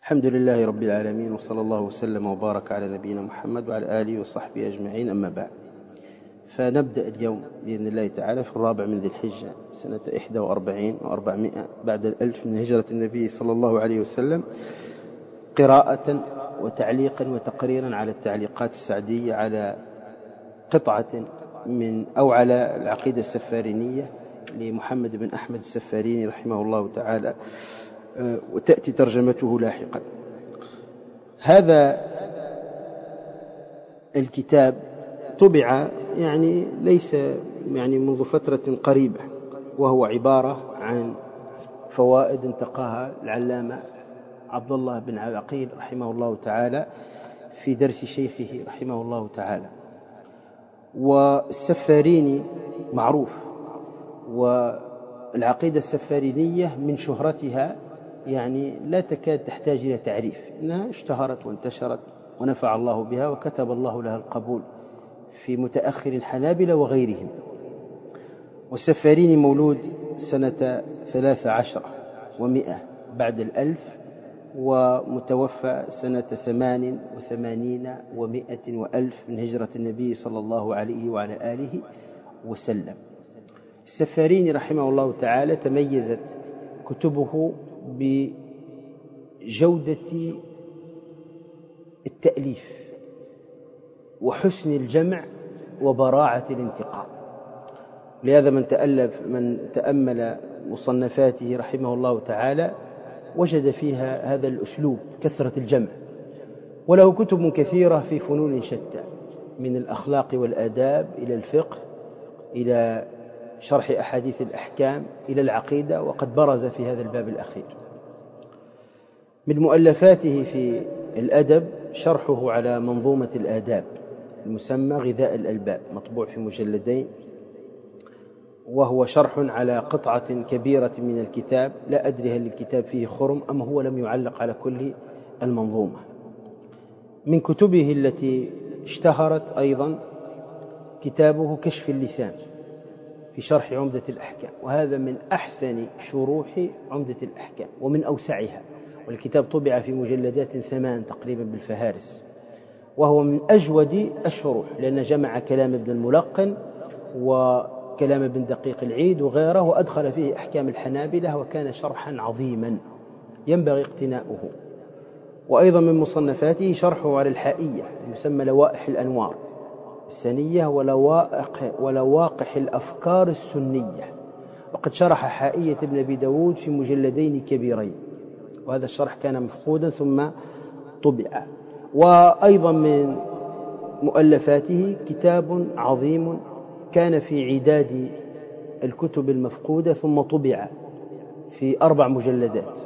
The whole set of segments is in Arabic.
الحمد لله رب العالمين، وصلى الله وسلم وبارك على نبينا محمد وعلى آله وصحبه أجمعين، أما بعد. فنبدأ اليوم بإذن الله تعالى في 4 من ذي الحجة سنة 41 و400 بعد 1000 من هجرة النبي صلى الله عليه وسلم، قراءة وتعليقا وتقريرا على التعليقات السعدية على قطعة من أو على العقيدة السفارينية لمحمد بن أحمد السفاريني رحمه الله تعالى، وتأتي ترجمته لاحقا. هذا الكتاب طبع ليس منذ فترة قريبة، وهو عبارة عن فوائد انتقاها العلامة عبد الله بن عقيل رحمه الله تعالى في درس شيخه رحمه الله تعالى. والسفاريني معروف، والعقيدة السفارينية من شهرتها لا تكاد تحتاج إلى تعريف، إنها اشتهرت وانتشرت ونفع الله بها وكتب الله لها القبول في متأخر الحنابلة وغيرهم. والسفاريني مولود سنة 13 و100 بعد 1000، ومتوفى سنة 88 و100 وألف من هجرة النبي صلى الله عليه وعلى آله وسلم. السفاريني رحمه الله تعالى تميزت كتبه بجودة التأليف وحسن الجمع وبراعة الانتقاء. لهذا من تأمل مصنفاته رحمه الله تعالى وجد فيها هذا الأسلوب، كثرة الجمع. وله كتب كثيرة في فنون شتى، من الأخلاق والآداب إلى الفقه إلى شرح أحاديث الأحكام إلى العقيدة، وقد برز في هذا الباب الأخير. من مؤلفاته في الأدب شرحه على منظومة الآداب المسمى غذاء الألباب، مطبوع في مجلدين، وهو شرح على قطعة كبيرة من الكتاب. لا أدري هل الكتاب فيه خرم أم هو لم يعلق على كل المنظومة. من كتبه التي اشتهرت أيضا كتابه كشف اللسان في شرح عمدة الأحكام، وهذا من أحسن شروح عمدة الأحكام ومن أوسعها. والكتاب طبع في مجلدات 8 تقريبا بالفهارس، وهو من أجود الشروح، لأن جمع كلام ابن الملقن وكلام ابن دقيق العيد وغيره، وأدخل فيه أحكام الحنابلة، وكان شرحا عظيما ينبغي اقتناؤه. وأيضا من مصنفاته شرحه على الحائية المسمى لوائح الأنوار السنية ولواقح الأفكار السنية، وقد شرح حائية ابن أبي داود في مجلدين كبيرين، وهذا الشرح كان مفقودا ثم طبع. وأيضا من مؤلفاته كتاب عظيم كان في عداد الكتب المفقودة ثم طبع في 4 مجلدات،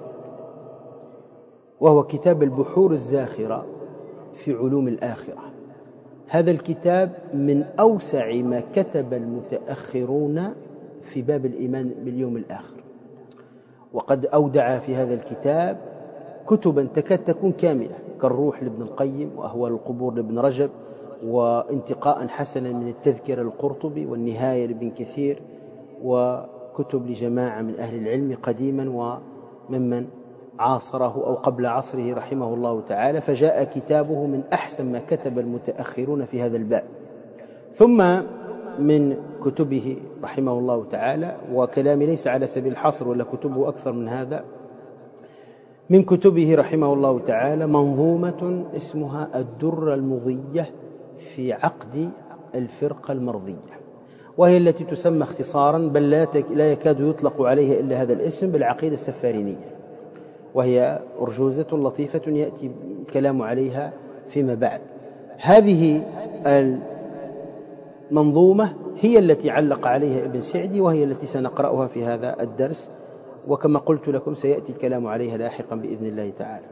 وهو كتاب البحور الزاخرة في علوم الآخرة. هذا الكتاب من أوسع ما كتب المتأخرون في باب الإيمان باليوم الآخر، وقد أودع في هذا الكتاب كتبا تكاد تكون كاملة، كالروح لابن القيم، وأهوال القبور لابن رجب، وانتقاء حسنا من التذكرة للقرطبي، والنهاية لابن كثير، وكتب لجماعة من أهل العلم قديما وممن عاصره أو قبل عصره رحمه الله تعالى. فجاء كتابه من أحسن ما كتب المتأخرون في هذا الباب. ثم من كتبه رحمه الله تعالى، وكلامي ليس على سبيل الحصر ولا كتبه أكثر من هذا، من كتبه رحمه الله تعالى منظومة اسمها الدرة المضية في عقد الفرقة المرضية، وهي التي تسمى اختصارا، بل لا يكاد يطلق عليها إلا هذا الاسم، بالعقيدة السفارينية، وهي أرجوزة لطيفة يأتي الكلام عليها فيما بعد. هذه المنظومة هي التي علق عليها ابن سعدي، وهي التي سنقرأها في هذا الدرس، وكما قلت لكم سيأتي الكلام عليها لاحقا بإذن الله تعالى.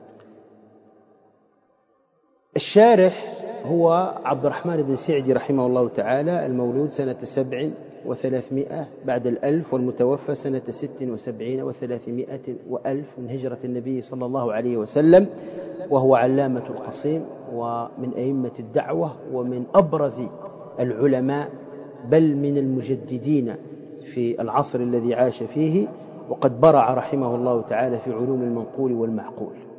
الشارح هو عبد الرحمن بن سعدي رحمه الله تعالى، المولود سنة 7 و300 بعد 1000، والمتوفى سنة 76 و300 وألف من هجرة النبي صلى الله عليه وسلم، وهو علامة القصيم ومن أئمة الدعوة ومن أبرز العلماء، بل من المجددين في العصر الذي عاش فيه، وقد برع رحمه الله تعالى في علوم المنقول والمعقول.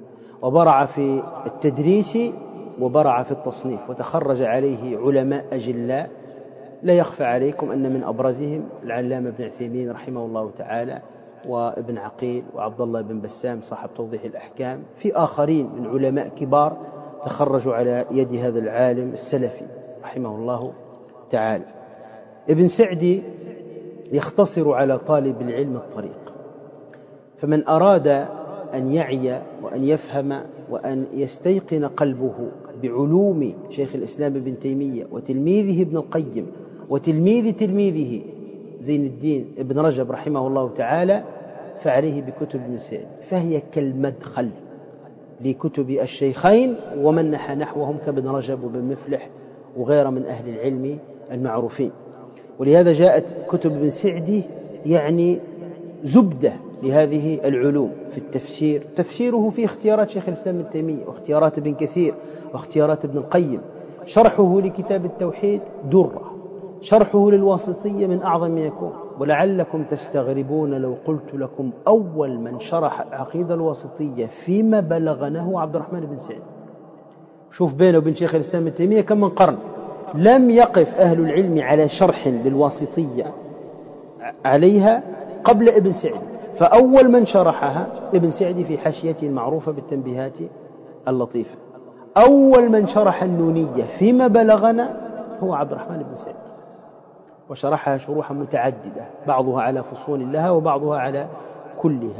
وبرع في التدريس وبرع في التصنيف، وتخرج عليه علماء أجلاء لا يخفى عليكم أن من أبرزهم العلامة ابن عثيمين رحمه الله تعالى، وابن عقيل، وعبد الله بن بسام صاحب توضيح الأحكام، في آخرين من علماء كبار تخرجوا على يد هذا العالم السلفي رحمه الله تعالى. ابن سعدي يختصر على طالب العلم الطريق، فمن أراد أن يعي وأن يفهم وأن يستيقن قلبه بعلوم شيخ الإسلام ابن تيمية وتلميذه ابن القيم وتلميذ تلميذه زين الدين ابن رجب رحمه الله تعالى، فعليه بكتب ابن سعدي، فهي كالمدخل لكتب الشيخين ومن نحى نحوهم كابن رجب وابن مفلح وغير من أهل العلم المعروفين. ولهذا جاءت كتب ابن سعدي يعني زبدة لهذه العلوم في التفسير، تفسيره في اختيارات شيخ الإسلام ابن تيمية واختيارات ابن كثير واختيارات ابن القيم، شرحه لكتاب التوحيد درة، شرحه للواسطية من أعظم ما يكون. ولعلكم تستغربون لو قلت لكم أول من شرح العقيدة الواسطية فيما بلغنا هو عبد الرحمن بن سعد. شوف بينه وبين شيخ الإسلام ابن تيمية كم من قرن، لم يقف أهل العلم على شرح للواسطية عليها قبل ابن سعد، فأول من شرحها ابن سعد في حاشيته المعروفة بالتنبيهات اللطيفة. أول من شرح النونية فيما بلغنا هو عبد الرحمن بن سعد، وشرحها شروحا متعددة، بعضها على فصول لها وبعضها على كلها.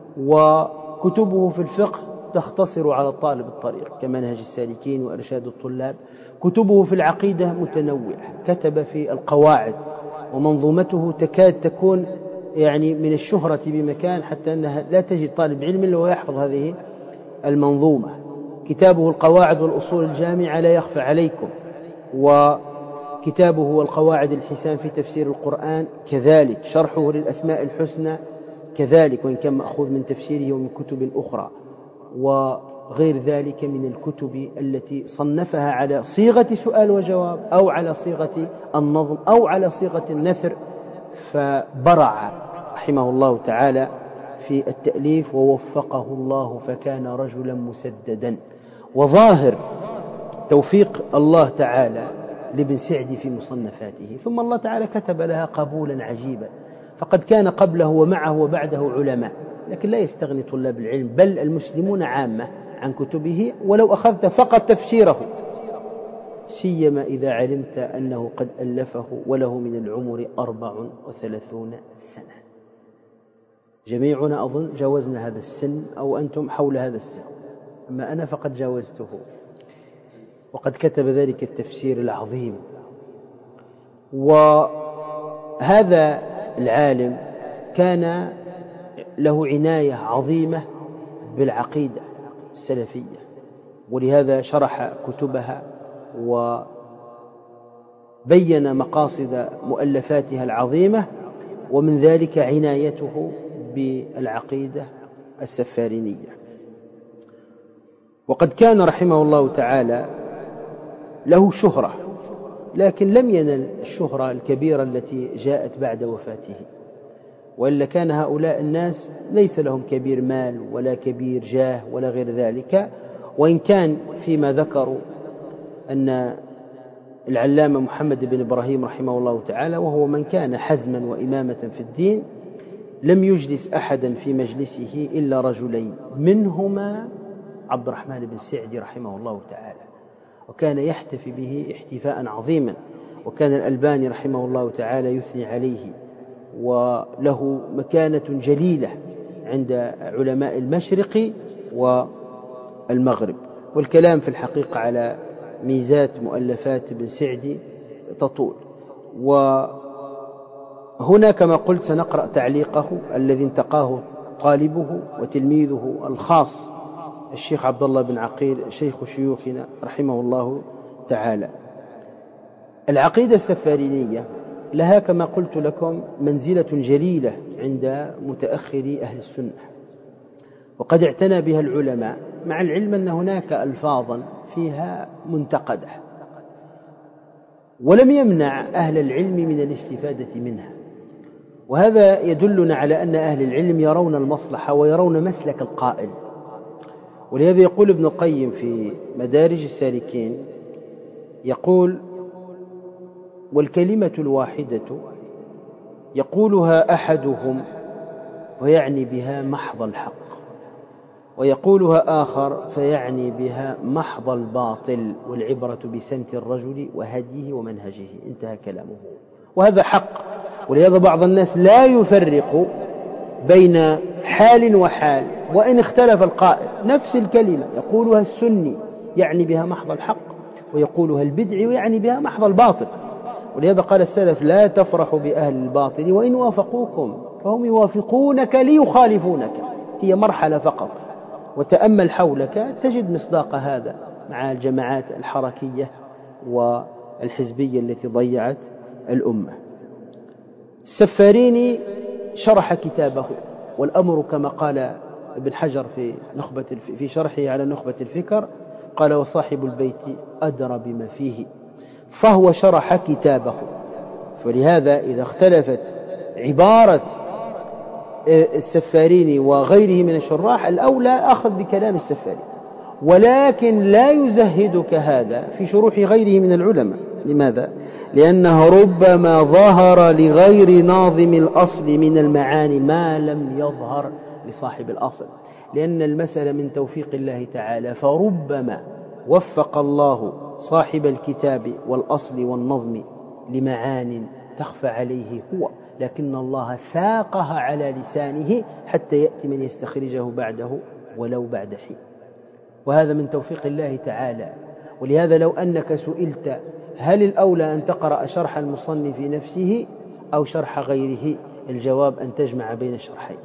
وكتبه في الفقه تختصر على الطالب الطريق كمنهج السالكين وإرشاد الطلاب. كتبه في العقيدة متنوعة، كتب في القواعد ومنظومته تكاد تكون يعني من الشهرة بمكان حتى أنها لا تجد طالب علم إلا ويحفظ هذه المنظومة. كتابه القواعد والأصول الجامعة لا يخفى عليكم، وكتابه والقواعد الحسان في تفسير القرآن كذلك، شرحه للأسماء الحسنى كذلك وإن كان مأخوذ من تفسيره ومن كتب أخرى، وغير ذلك من الكتب التي صنفها على صيغة سؤال وجواب أو على صيغة النظم أو على صيغة النثر، فبرع رحمه الله تعالى في التأليف ووفقه الله فكان رجلا مسددا. وظاهر توفيق الله تعالى لابن سعدي في مصنفاته، ثم الله تعالى كتب لها قبولا عجيبا، فقد كان قبله ومعه وبعده علماء، لكن لا يستغني طلاب العلم بل المسلمون عامة عن كتبه ولو أخذت فقط تفسيره، سيما إذا علمت أنه قد ألفه وله من العمر 34 سنة. جميعنا أظن جاوزنا هذا السن أو أنتم حول هذا السن، أما أنا فقد جاوزته، وقد كتب ذلك التفسير العظيم. وهذا العالم كان له عناية عظيمة بالعقيدة السلفية، ولهذا شرح كتبها وبين مقاصد مؤلفاتها العظيمة، ومن ذلك عنايته بالعقيدة السفارينية. وقد كان رحمه الله تعالى له شهرة، لكن لم ينل الشهرة الكبيرة التي جاءت بعد وفاته، وإلا كان هؤلاء الناس ليس لهم كبير مال ولا كبير جاه ولا غير ذلك. وإن كان فيما ذكروا أن العلامة محمد بن إبراهيم رحمه الله تعالى وهو من كان حزما وإمامة في الدين لم يجلس أحدا في مجلسه إلا رجلين، منهما عبد الرحمن بن سعدي رحمه الله تعالى، وكان يحتفي به احتفاء عظيما، وكان الألباني رحمه الله تعالى يثني عليه، وله مكانة جليلة عند علماء المشرق والمغرب. والكلام في الحقيقة على ميزات مؤلفات ابن سعدي تطول، وهنا كما قلت سنقرأ تعليقه الذي انتقاه طالبه وتلميذه الخاص الشيخ عبد الله بن عقيل شيخ شيوخنا رحمه الله تعالى. العقيدة السفارينية لها كما قلت لكم منزلة جليلة عند متأخري أهل السنة، وقد اعتنى بها العلماء، مع العلم أن هناك ألفاظا فيها منتقدة، ولم يمنع أهل العلم من الاستفادة منها. وهذا يدلنا على أن أهل العلم يرون المصلحة ويرون مسلك القائل، ولهذا يقول ابن القيم في مدارج السالكين، يقول: والكلمة الواحدة يقولها أحدهم ويعني بها محض الحق، ويقولها آخر فيعني بها محض الباطل، والعبرة بسمت الرجل وهديه ومنهجه. انتهى كلامه، وهذا حق. ولهذا بعض الناس لا يفرق بين حال وحال، وإن اختلف القائل. نفس الكلمة يقولها السني يعني بها محض الحق، ويقولها البدعي ويعني بها محض الباطل. ولهذا قال السلف: لا تفرحوا بأهل الباطل وإن وافقوكم، فهم يوافقونك ليخالفونك، هي مرحلة فقط. وتأمل حولك تجد مصداق هذا مع الجماعات الحركية والحزبية التي ضيعت الأمة. السفاريني شرح كتابه، والأمر كما قال ابن حجر في شرحه على نخبة الفكر، قال: وصاحب البيت أدرى بما فيه، فهو شرح كتابه. فلهذا إذا اختلفت عبارة السفاريني وغيره من الشراح، الأولى أخذ بكلام السفاريني، ولكن لا يزهدك هذا في شروح غيره من العلماء. لماذا؟ لأنه ربما ظهر لغير ناظم الأصل من المعاني ما لم يظهر لصاحب الأصل، لأن المسألة من توفيق الله تعالى، فربما وفق الله صاحب الكتاب والأصل والنظم لمعان تخفى عليه هو، لكن الله ساقها على لسانه حتى يأتي من يستخرجه بعده ولو بعد حين، وهذا من توفيق الله تعالى. ولهذا لو أنك سئلت: هل الأولى أن تقرأ شرح المصنف نفسه أو شرح غيره؟ الجواب: أن تجمع بين الشرحين.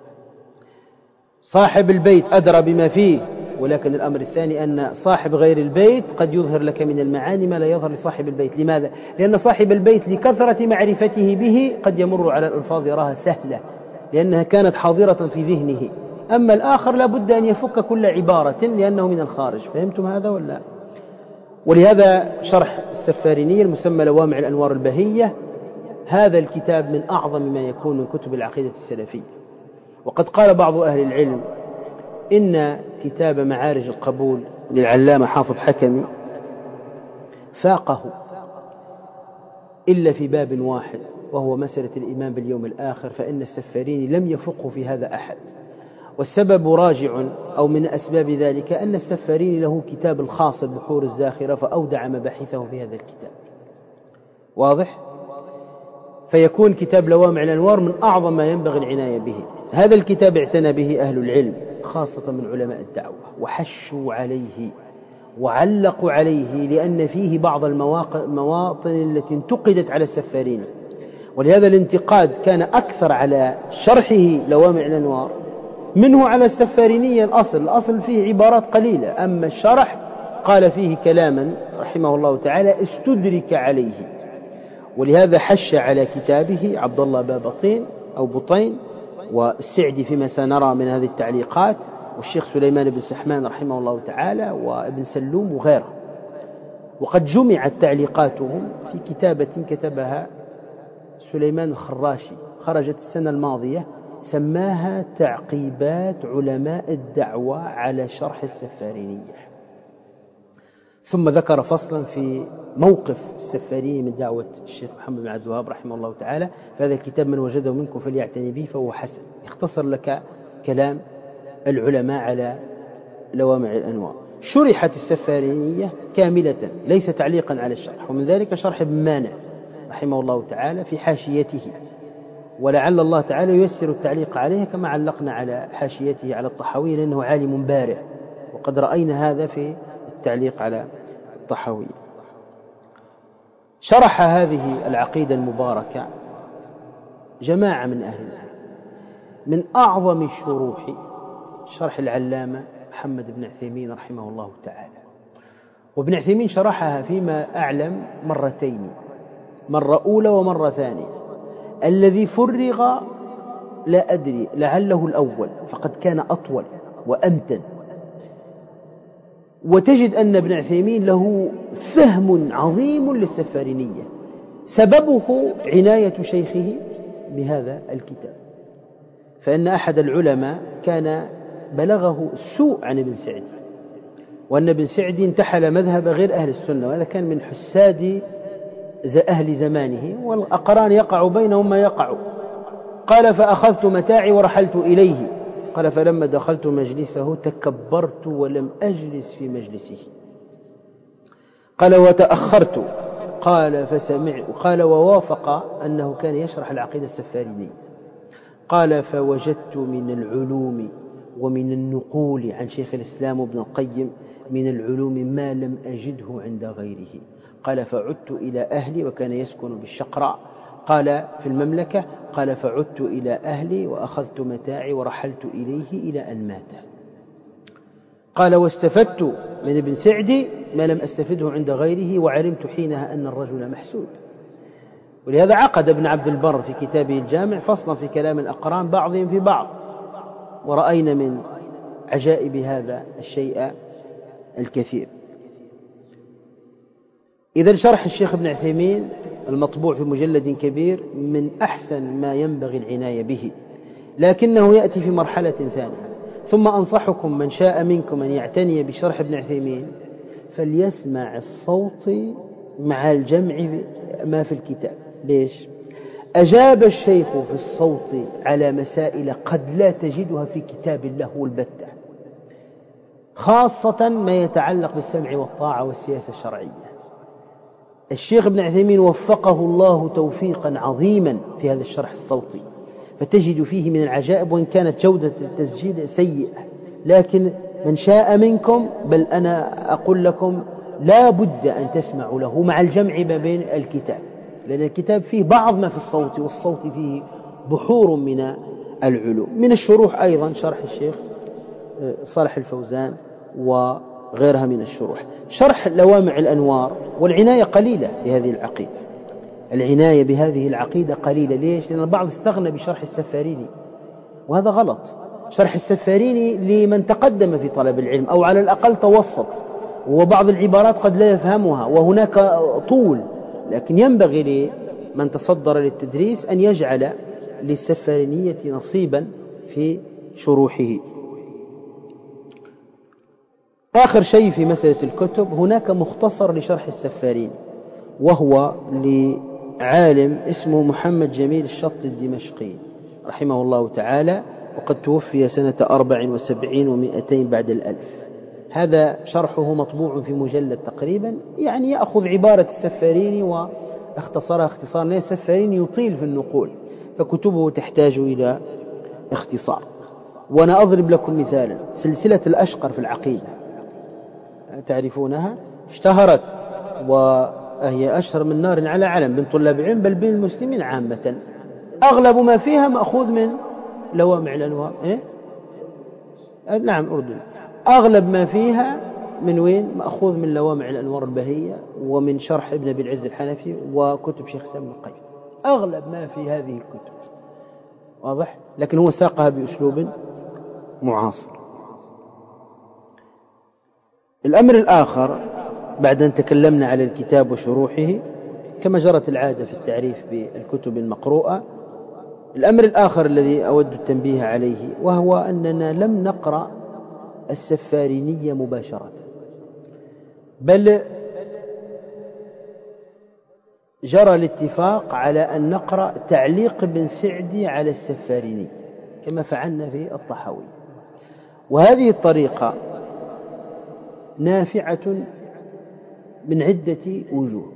صاحب البيت أدرى بما فيه، ولكن الأمر الثاني أن صاحب غير البيت قد يظهر لك من المعاني ما لا يظهر لصاحب البيت. لماذا؟ لأن صاحب البيت لكثرة معرفته به قد يمر على الألفاظ يراها سهلة لأنها كانت حاضرة في ذهنه، أما الآخر لا بد أن يفك كل عبارة لأنه من الخارج. فهمتم هذا ولا؟ ولهذا شرح السفاريني المسمى لوامع الأنوار البهية، هذا الكتاب من أعظم ما يكون من كتب العقيدة السلفية. وقد قال بعض أهل العلم إن كتاب معارج القبول للعلامة حافظ حكمي فاقه إلا في باب واحد، وهو مسألة الإيمان باليوم الآخر، فإن السفاريني لم يفقه في هذا أحد. والسبب راجع أو من أسباب ذلك أن السفاريني له كتاب الخاص البحور الزاخرة، فأودع مباحثه في هذا الكتاب. واضح؟ فيكون كتاب لوامع الأنوار من أعظم ما ينبغي العناية به. هذا الكتاب اعتنى به أهل العلم خاصة من علماء الدعوة، وحشوا عليه وعلقوا عليه، لأن فيه بعض المواطن التي انتقدت على السفاريني، ولهذا الانتقاد كان أكثر على شرحه لوامع الأنوار منه على السفاريني. الأصل فيه عبارات قليلة، أما الشرح قال فيه كلاما رحمه الله تعالى استدرك عليه. ولهذا حش على كتابه عبد الله بابطين أو بطين والسعدي فيما سنرى من هذه التعليقات، والشيخ سليمان بن سحمان رحمه الله تعالى، وابن سلوم وغيره. وقد جمعت تعليقاتهم في كتابة كتبها سليمان الخراشي، خرجت السنة الماضية، سماها تعقيبات علماء الدعوة على شرح السفارينية. ثم ذكر فصلا في موقف السفاريني من دعوة الشيخ محمد بن عبد الوهاب رحمه الله تعالى. فهذا الكتاب من وجده منكم فليعتني به، فهو حسن، اختصر لك كلام العلماء على لوامع الأنوار. شرحت السفارينية كاملة ليس تعليقا على الشرح، ومن ذلك شرح ابن مانع رحمه الله تعالى في حاشيته، ولعل الله تعالى ييسر التعليق عليها كما علقنا على حاشيته على الطحاوية، لأنه عالم بارع، وقد رأينا هذا في التعليق على الطحاوية. شرح هذه العقيدة المباركة جماعة من أهل العلم، من أعظم الشروح شرح العلامة محمد بن عثيمين رحمه الله تعالى. وابن عثيمين شرحها فيما أعلم مرتين، مرة أولى ومرة ثانية. الذي فرغ لا أدري، لعله الأول، فقد كان أطول وأمتن. وتجد أن ابن عثيمين له فهم عظيم للسفارينية، سببه عناية شيخه بهذا الكتاب. فإن أحد العلماء كان بلغه السوء عن ابن سعدي، وأن ابن سعدي انتحل مذهب غير أهل السنة، وهذا كان من حساد أهل زمانه، والأقران يقع بينهم ما يقع. قال فأخذت متاعي ورحلت إليه. قال فلما دخلت مجلسه تكبرت ولم أجلس في مجلسه. قال وتأخرت. قال ووافق أنه كان يشرح العقيدة السفارينية. قال فوجدت من العلوم ومن النقول عن شيخ الإسلام ابن القيم من العلوم ما لم أجده عند غيره. قال فعدت إلى أهلي، وكان يسكن بالشقراء قال في المملكة. قال فعدت إلى أهلي وأخذت متاعي ورحلت إليه إلى أن مات. قال واستفدت من ابن سعدي ما لم أستفده عند غيره، وعلمت حينها أن الرجل محسود. ولهذا عقد ابن عبد البر في كتابه الجامع فصلا في كلام الأقران بعضهم في بعض، ورأينا من عجائب هذا الشيء الكثير. إذا شرح الشيخ ابن عثيمين المطبوع في مجلد كبير من أحسن ما ينبغي العناية به، لكنه يأتي في مرحلة ثانية. ثم أنصحكم من شاء منكم أن يعتني بشرح ابن عثيمين فليسمع الصوت مع الجمع ما في الكتاب. ليش؟ أجاب الشيخ في الصوت على مسائل قد لا تجدها في كتاب الله البتة، خاصة ما يتعلق بالسمع والطاعة والسياسة الشرعية. الشيخ ابن عثيمين وفقه الله توفيقا عظيما في هذا الشرح الصوتي، فتجد فيه من العجائب، وإن كانت جودة التسجيل سيئة، لكن من شاء منكم، بل أنا أقول لكم لا بد أن تسمعوا له مع الجمع ما بين الكتاب، لأن الكتاب فيه بعض ما في الصوت، والصوت فيه بحور من العلوم. من الشروح أيضا شرح الشيخ صالح الفوزان وغيرها من الشروح، شرح لوامع الأنوار. والعناية قليلة بهذه العقيدة، العناية بهذه العقيدة قليلة. ليش؟ لأن البعض استغنى بشرح السفاريني، وهذا غلط. شرح السفاريني لمن تقدم في طلب العلم أو على الأقل توسط، وبعض العبارات قد لا يفهمها، وهناك طول، لكن ينبغي لمن تصدر للتدريس أن يجعل للسفارينية نصيبا في شروحه. آخر شيء في مسألة الكتب، هناك مختصر لشرح السفاريني، وهو لعالم اسمه محمد جميل الشط الدمشقي رحمه الله تعالى، وقد توفي سنة 74 و200 بعد الألف. هذا شرحه مطبوع في مجلد تقريبا، يعني يأخذ عبارة السفاريني واختصرها اختصار، لأن السفاريني يطيل في النقول، فكتبه تحتاج إلى اختصار. وأنا أضرب لكم مثالا، سلسلة الأشقر في العقيدة تعرفونها، اشتهرت وهي أشهر من نار على علم بين طلاب العلم بل بين المسلمين عامة. أغلب ما فيها مأخوذ من لوامع الأنوار. نعم أردن. أغلب ما فيها من وين؟ مأخوذ من لوامع الأنوار البهية، ومن شرح ابن أبي العز الحنفي، وكتب شيخ سامي القيم. أغلب ما في هذه الكتب واضح، لكن هو ساقها بأسلوب معاصر. الأمر الآخر بعد أن تكلمنا على الكتاب وشروحه كما جرت العادة في التعريف بالكتب المقروءة، الأمر الآخر الذي أود التنبيه عليه، وهو أننا لم نقرأ السفارينية مباشرة، بل جرى الاتفاق على أن نقرأ تعليق ابن سعدي على السفارينية كما فعلنا في الطحاوي. وهذه الطريقة نافعة من عدة وجوه.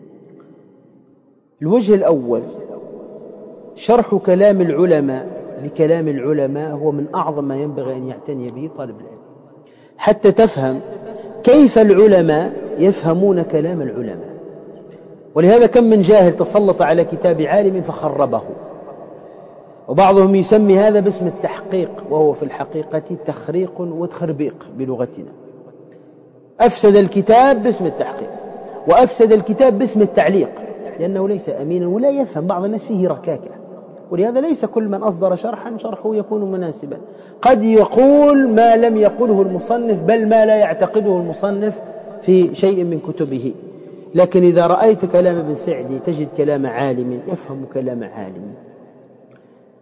الوجه الأول، شرح كلام العلماء لكلام العلماء هو من أعظم ما ينبغي أن يعتني به طالب العلم، حتى تفهم كيف العلماء يفهمون كلام العلماء. ولهذا كم من جاهل تسلط على كتاب عالم فخربه، وبعضهم يسمي هذا باسم التحقيق، وهو في الحقيقة تخريق وتخربيق بلغتنا. أفسد الكتاب باسم التحقيق، وأفسد الكتاب باسم التعليق، لأنه ليس أمينا ولا يفهم. بعض الناس فيه ركاكة، ولهذا ليس كل من أصدر شرحا شرحه يكون مناسبا. قد يقول ما لم يقله المصنف، بل ما لا يعتقده المصنف في شيء من كتبه. لكن إذا رأيت كلام ابن سعدي تجد كلام عالم يفهم كلام عالم.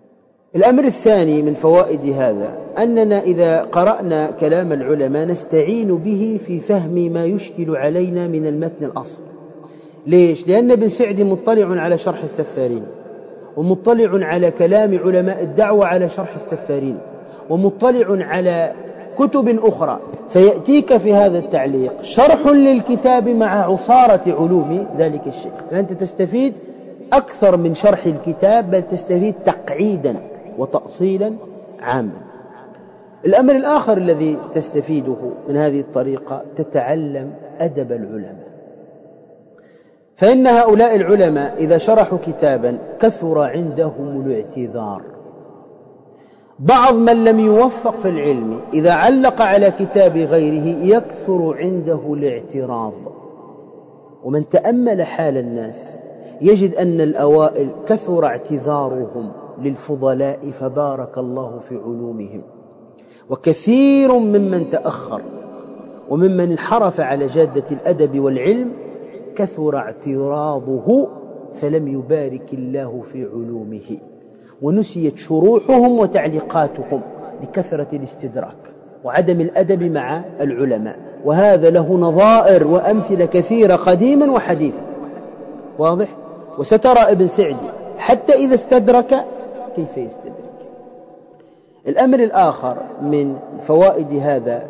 الأمر الثاني من فوائد هذا أننا إذا قرأنا كلام العلماء نستعين به في فهم ما يشكل علينا من المتن الأصل. ليش؟ لأن ابن سعدي مطلع على شرح السفارين، ومطلع على كلام علماء الدعوة على شرح السفارين، ومطلع على كتب أخرى، فيأتيك في هذا التعليق شرح للكتاب مع عصارة علوم ذلك الشيخ، فأنت تستفيد أكثر من شرح الكتاب، بل تستفيد تقعيدا وتأصيلا عاما. الأمر الآخر الذي تستفيده من هذه الطريقة تتعلم أدب العلماء، فإن هؤلاء العلماء إذا شرحوا كتابا كثر عندهم الاعتذار. بعض من لم يوفق في العلم إذا علق على كتاب غيره يكثر عنده الاعتراض. ومن تأمل حال الناس يجد أن الأوائل كثر اعتذارهم للفضلاء فبارك الله في علومهم، وكثير ممن تأخر وممن انحرف على جادة الأدب والعلم كثر اعتراضه فلم يبارك الله في علومه، ونسيت شروحهم وتعليقاتهم لكثرة الاستدراك وعدم الأدب مع العلماء. وهذا له نظائر وأمثلة كثيرة قديما وحديثا، واضح؟ وسترى ابن سعدي حتى إذا استدرك كيف يستدرك. الأمر الآخر من فوائد هذا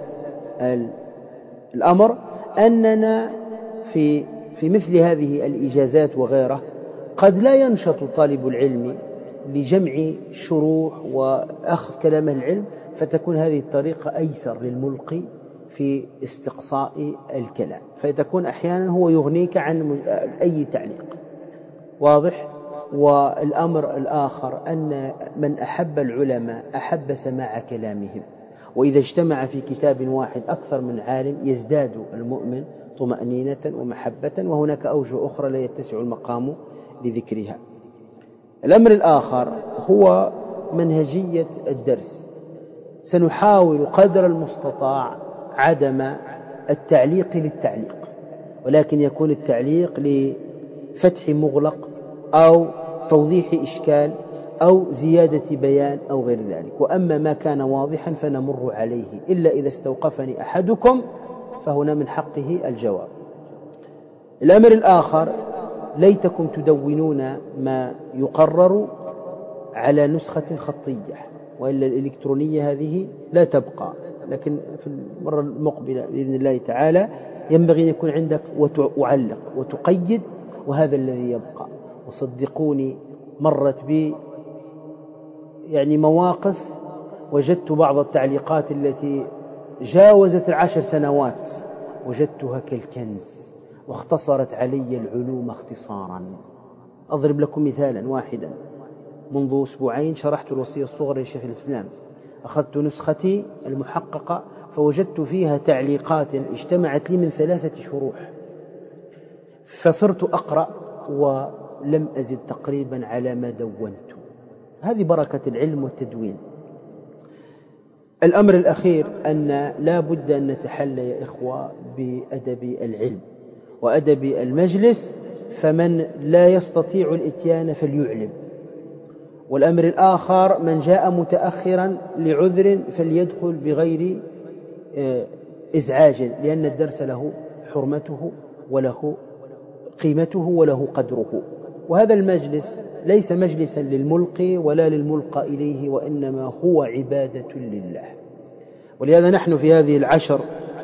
الأمر أننا في مثل هذه الإجازات وغيره قد لا ينشط طالب العلم لجمع شروح وأخذ كلام العلم، فتكون هذه الطريقة أيسر للملقي في استقصاء الكلام، فتكون أحيانا هو يغنيك عن أي تعليق، واضح؟ والأمر الآخر أن من أحب العلماء أحب سماع كلامهم، وإذا اجتمع في كتاب واحد أكثر من عالم يزداد المؤمن طمأنينة ومحبة، وهناك أوجه أخرى لا يتسع المقام لذكرها. الأمر الآخر هو منهجية الدرس. سنحاول قدر المستطاع عدم التعليق للتعليق، ولكن يكون التعليق لفتح مغلق أو توضيح إشكال أو زيادة بيان أو غير ذلك. وأما ما كان واضحا فنمر عليه، إلا إذا استوقفني أحدكم فهنا من حقه الجواب. الأمر الآخر ليتكم تدونون ما يقرر على نسخة خطية، وإلا الإلكترونية هذه لا تبقى، لكن في المرة المقبلة بإذن الله تعالى ينبغي أن يكون عندك وتعلق وتقيد، وهذا الذي يبقى. وصدقوني مرت بي مواقف وجدت بعض التعليقات التي جاوزت 10 سنوات وجدتها كالكنز واختصرت علي العلوم اختصارا. أضرب لكم مثالا واحدا. منذ أسبوعين شرحت الوصية الصغرى لشيخ الإسلام، أخذت نسختي المحققة فوجدت فيها تعليقات اجتمعت لي من 3 شروح، فصرت أقرأ ولم أزد تقريبا على ما دونت. هذه بركة العلم والتدوين. الأمر الأخير أن لا بد أن نتحلى يا إخوة بأدب العلم وأدب المجلس، فمن لا يستطيع الإتيان فليعلم. والأمر الآخر من جاء متأخرا لعذر فليدخل بغير إزعاج، لأن الدرس له حرمته وله قيمته وله قدره. وهذا المجلس ليس مجلسا للملقي ولا للملقى إليه، وإنما هو عبادة لله. ولهذا نحن في هذه العشر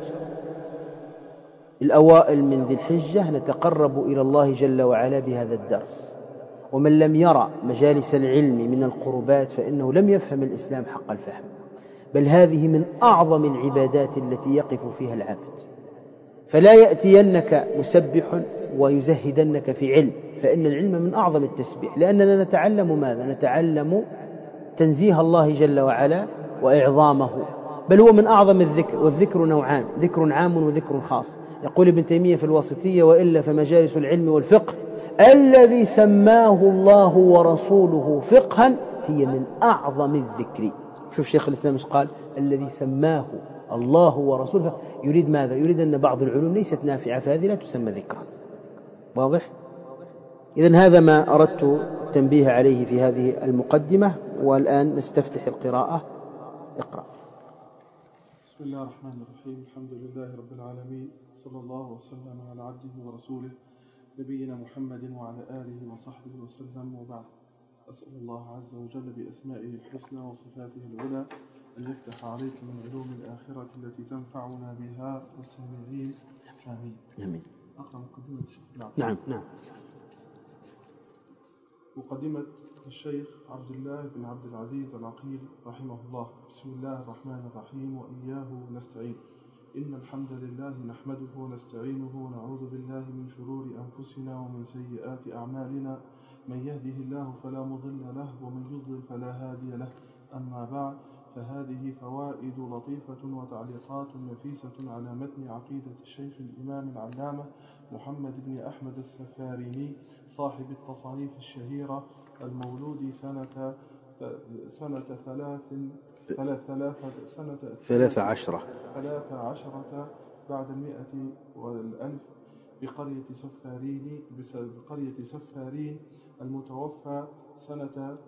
الأوائل من ذي الحجة نتقرب إلى الله جل وعلا بهذا الدرس. ومن لم يرى مجالس العلم من القربات فإنه لم يفهم الإسلام حق الفهم، بل هذه من أعظم العبادات التي يقف فيها العبد. فلا يأتينك مسبح ويزهدنك في علم، فإن العلم من أعظم التسبيح، لأننا نتعلم ماذا؟ نتعلم تنزيه الله جل وعلا وإعظامه، بل هو من أعظم الذكر. والذكر نوعان، ذكر عام وذكر خاص. يقول ابن تيمية في الواسطية: وإلا فمجالس العلم والفقه الذي سماه الله ورسوله فقها هي من أعظم الذكر. شوف شيخ الإسلام مش قال الذي سماه الله ورسوله، يريد ماذا؟ يريد أن بعض العلوم ليست نافعة، فهذه لا تسمى ذكرا. واضح؟ إذن هذا ما أردت التنبيه عليه في هذه المقدمة. والآن نستفتح القراءة. اقرأ. بسم الله الرحمن الرحيم. الحمد لله رب العالمين، صلى الله وسلم على عبده ورسوله نبينا محمد وعلى آله وصحبه وسلم، وبعد. أسأل الله عز وجل بأسمائه الحسنى وصفاته العلى أن يفتح عليك من علوم الآخرة التي تنفعنا بها والسامعين. آمين. آمين. أقرأ مقدمة الشيخ. نعم. مقدمة الشيخ عبد الله بن عبد العزيز العقيل رحمه الله. بسم الله الرحمن الرحيم. وإياه نستعين. إن الحمد لله نحمده ونستعينه ونعوذ بالله من شرور أنفسنا ومن سيئات أعمالنا. من يهده الله فلا مضل له ومن يضلل فلا هادي له. أما بعد، فهذه فوائد لطيفة وتعليقات نفيسة على متن عقيدة الشيخ الإمام العلامة محمد بن أحمد السفاريني صاحب التصانيف الشهيرة، المولود سنة 13 بعد 100 والألف بقرية سفارين، المتوفى سنة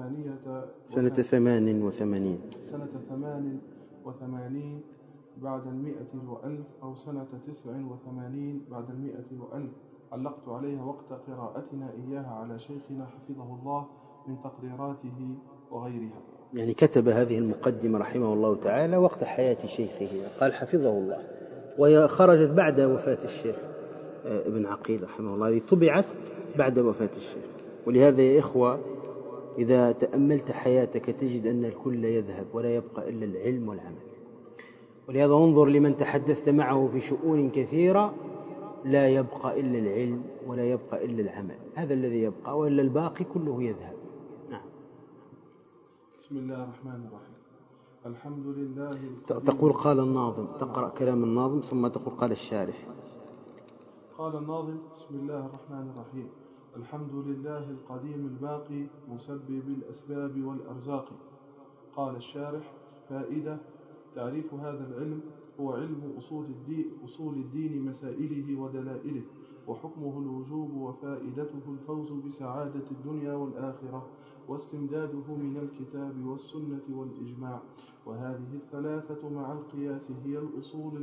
88 بعد 100 وألف، أو سنة 89 بعد 100 وألف. علقت عليها وقت قراءتنا إياها على شيخنا حفظه الله من تقريراته وغيرها. يعني كتب هذه المقدمة رحمه الله تعالى وقت حياة شيخه، قال حفظه الله، وهي خرجت بعد وفاة الشيخ ابن عقيل رحمه الله، هذه طبعت بعد وفاة الشيخ. ولهذا يا إخوة، إذا تأملت حياتك تجد أن الكل يذهب ولا يبقى إلا العلم والعمل. ولهذا انظر لمن تحدثت معه في شؤون كثيرة، لا يبقى إلا العلم ولا يبقى إلا العمل، هذا الذي يبقى، وإلا الباقي كله يذهب. نعم. بسم الله الرحمن الرحيم. الحمد لله. تقول قال الناظم، تقرأ كلام الناظم ثم تقول قال الشارح. قال الناظم: بسم الله الرحمن الرحيم. الحمد لله القديم الباقي مسبب الأسباب والأرزاق. قال الشارح: فائدة. تعريف هذا العلم هو علم أصول الدين، مسائله ودلائله، وحكمه الوجوب، وفائدته الفوز بسعادة الدنيا والآخرة، واستمداده من الكتاب والسنة والإجماع. وهذه الثلاثة مع القياس هي الأصول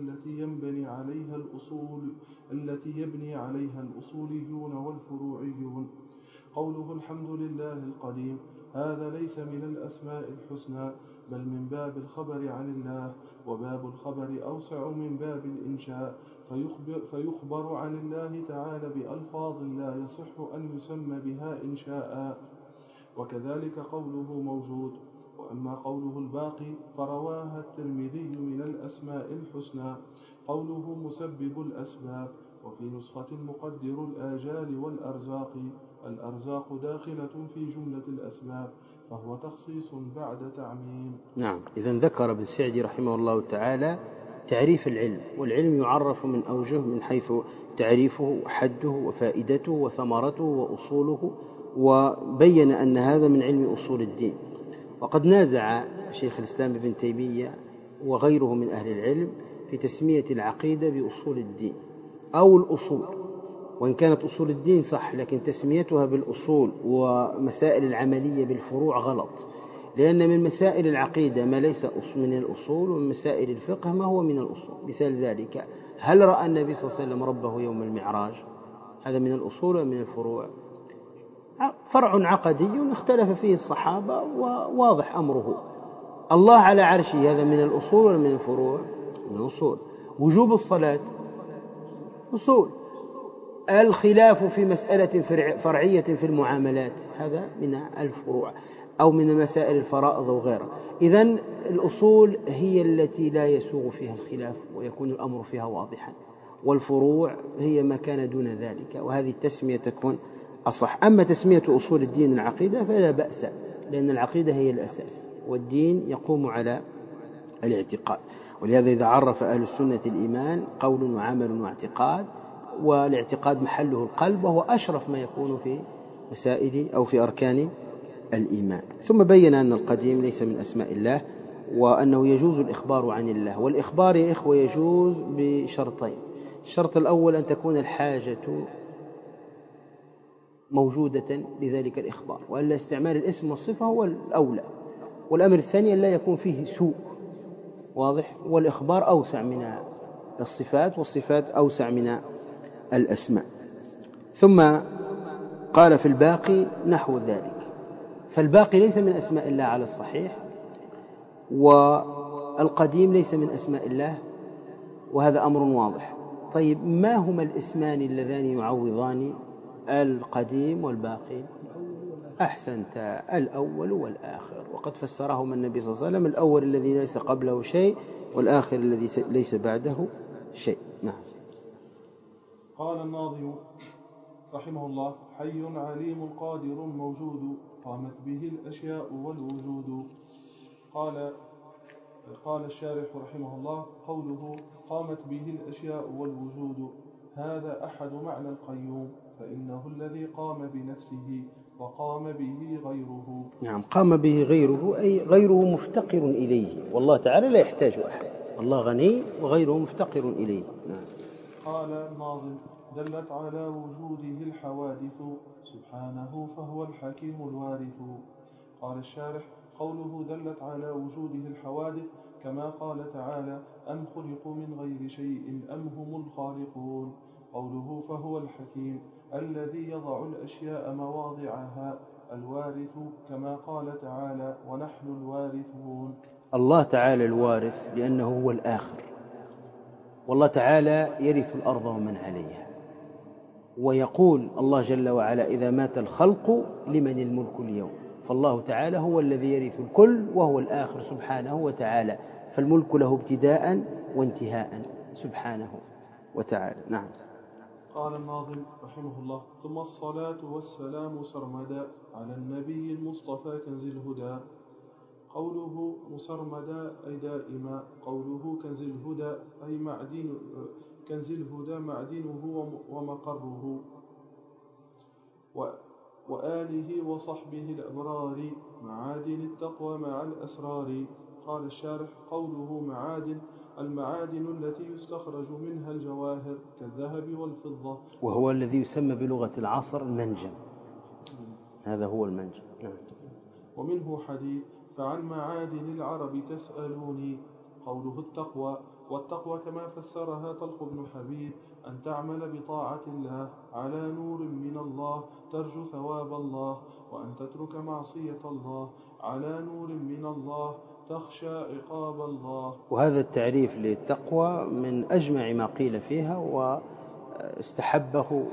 التي يبني عليها الأصوليون والفروعيون. قوله الحمد لله القديم، هذا ليس من الأسماء الحسنى، بل من باب الخبر عن الله، وباب الخبر أوسع من باب الإنشاء، فيخبر عن الله تعالى بألفاظ لا يصح أن يسمى بها إنشاء. وكذلك قوله موجود. وأما قوله الباقي فرواها الترمذي من الأسماء الحسنى. قوله مسبب الأسباب، وفي نسخة مقدر الآجال والأرزاق. الأرزاق داخلة في جملة الأسباب، فهو تخصيص بعد تعميم. نعم. إذن ذكر ابن سعدي رحمه الله تعالى تعريف العلم، والعلم يعرف من أوجه، من حيث تعريفه وحده وفائدته وثمرته وأصوله، وبين أن هذا من علم أصول الدين. وقد نازع شيخ الإسلام ابن تيمية وغيره من أهل العلم في تسمية العقيدة بأصول الدين أو الأصول، وإن كانت أصول الدين صح، لكن تسميتها بالأصول ومسائل العملية بالفروع غلط، لأن من مسائل العقيدة ما ليس من الأصول، ومن مسائل الفقه ما هو من الأصول. مثال ذلك: هل رأى النبي صلى الله عليه وسلم ربه يوم المعراج؟ هذا من الأصول ومن الفروع؟ فرع عقدي اختلف فيه الصحابة وواضح أمره. الله على عرشه، هذا من الأصول ولا من الفروع؟ من الأصول. وجوب الصلاة أصول. الخلاف في مسألة فرعية في المعاملات هذا من الفروع أو من مسائل الفرائض وغيرها. إذن الأصول هي التي لا يسوغ فيها الخلاف ويكون الأمر فيها واضحا، والفروع هي ما كان دون ذلك، وهذه التسمية تكون أصح. أما تسمية أصول الدين العقيدة فلا بأس، لأن العقيدة هي الأساس، والدين يقوم على الاعتقاد. ولهذا إذا عرف أهل السنة الإيمان قول وعمل واعتقاد، والاعتقاد محله القلب، وهو أشرف ما يكون في مسائل أو في أركان الإيمان. ثم بين أن القديم ليس من أسماء الله، وأنه يجوز الإخبار عن الله. والإخبار يا إخوة يجوز بشرطين: الشرط الأول أن تكون الحاجة موجودة لذلك الإخبار، وألا استعمال الاسم والصفة هو الأولى. والأمر الثاني أن لا يكون فيه سوء، واضح، والإخبار أوسع من الصفات، والصفات أوسع من الأسماء. ثم قال في الباقي نحو ذلك، فالباقي ليس من أسماء الله على الصحيح، والقديم ليس من أسماء الله، وهذا أمر واضح. طيب ما هما الاسمان اللذان يعوضان القديم والباقي؟ أحسنت، الأول والآخر، وقد فسرهما النبي صلى الله عليه وسلم: الأول الذي ليس قبله شيء، والآخر الذي ليس بعده شيء. نعم. قال الناظم رحمه الله: حي عليم قادر موجود، قامت به الأشياء والوجود. قال الشارح رحمه الله: قوله قامت به الأشياء والوجود هذا أحد معنى القيوم، فإنه الذي قام بنفسه وقام به غيره. نعم، قام به غيره أي غيره مفتقر إليه، والله تعالى لا يحتاج أحد، الله غني وغيره مفتقر إليه. نعم. قال الناظم: دلت على وجوده الحوادث سبحانه فهو الحكيم الوارث. قال الشارح: قوله دلت على وجوده الحوادث كما قال تعالى: أم خلقوا من غير شيء أم هم الخالقون. قوله فهو الحكيم الذي يضع الأشياء مواضعها، الوارث كما قال تعالى: ونحن الوارثون. الله تعالى الوارث لأنه هو الآخر، والله تعالى يرث الأرض ومن عليها، ويقول الله جل وعلا: إذا مات الخلق لمن الملك اليوم، فالله تعالى هو الذي يرث الكل وهو الآخر سبحانه وتعالى، فالملك له ابتداء وانتهاء سبحانه وتعالى. نعم. قال الناظم رحمه الله: ثم الصلاة والسلام سرمدا على النبي المصطفى كنز الهدى. قوله مسرمدا أي دائما، قوله كنز الهدى أي معدن، كنز الهدى معدنه ومقره، وآله وصحبه الأبرار، معادن التقوى مع الأسرار. قال الشارح: قوله معادن المعادن التي يستخرج منها الجواهر كالذهب والفضة، وهو الذي يسمى بلغة العصر المنجم، هذا هو المنجم. نعم. ومنه حديث: فعن معادن العرب تسألوني. قوله التقوى، والتقوى كما فسرها طلق بن حبيب: أن تعمل بطاعة الله على نور من الله ترجو ثواب الله، وأن تترك معصية الله على نور من الله تخشى عقاب الله. وهذا التعريف للتقوى من أجمع ما قيل فيها، واستحبه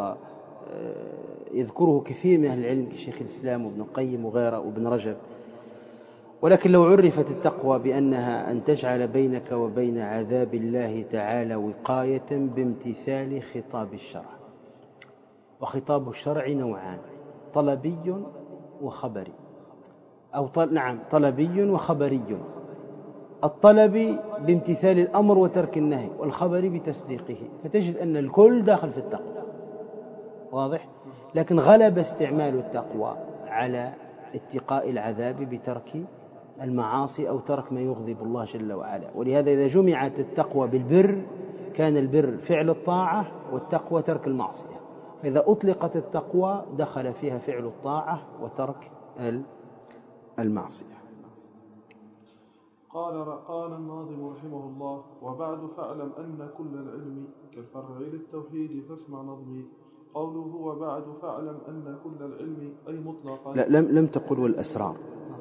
ويذكره كثير من أهل العلم كشيخ الإسلام وابن القيم وغيره وابن رجب. ولكن لو عرفت التقوى بأنها أن تجعل بينك وبين عذاب الله تعالى وقاية بامتثال خطاب الشرع، وخطاب الشرع نوعان: طلبي وخبري، أو طلبي وخبري. الطلبي بامتثال الأمر وترك النهي، والخبر بتصديقه، فتجد أن الكل داخل في التقوى، واضح. لكن غلب استعمال التقوى على اتقاء العذاب بترك المعاصي أو ترك ما يغضب الله جل وعلا. ولهذا إذا جمعت التقوى بالبر كان البر فعل الطاعة والتقوى ترك المعصية، فإذا أطلقت التقوى دخل فيها فعل الطاعة وترك المعصية. قال الناظم رحمه الله: وبعد فاعلم أن كل العلم كالفرع للتوحيد فاسمع نظمي. قوله وبعد فاعلم أن كل العلم أي مطلقا. لا، لم تقل والأسرار.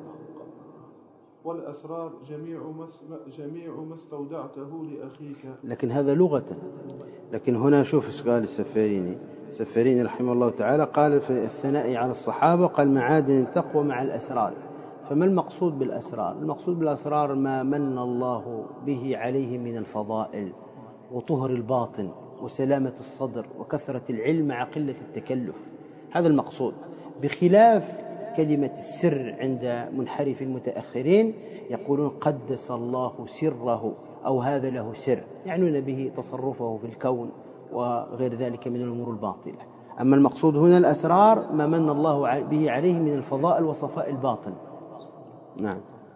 والأسرار جميع ما استودعته لأخيك. لكن هذا لغة. لكن هنا شوف ايش قال السفاريني رحمه الله تعالى، قال في الثناء على الصحابة، قال: معادن التقوى مع الأسرار. فما المقصود بالأسرار؟ المقصود بالأسرار ما من الله به عليه من الفضائل وطهر الباطن وسلامة الصدر وكثرة العلم مع قلة التكلف، هذا المقصود. بخلاف كلمة السر عند منحرف المتأخرين، يقولون قدس الله سره، أو هذا له سر، يعنون به تصرفه في الكون وغير ذلك من الأمور الباطلة. أما المقصود هنا الأسرار ما من الله به عليه من الفضائل وصفاء الباطن. نعم.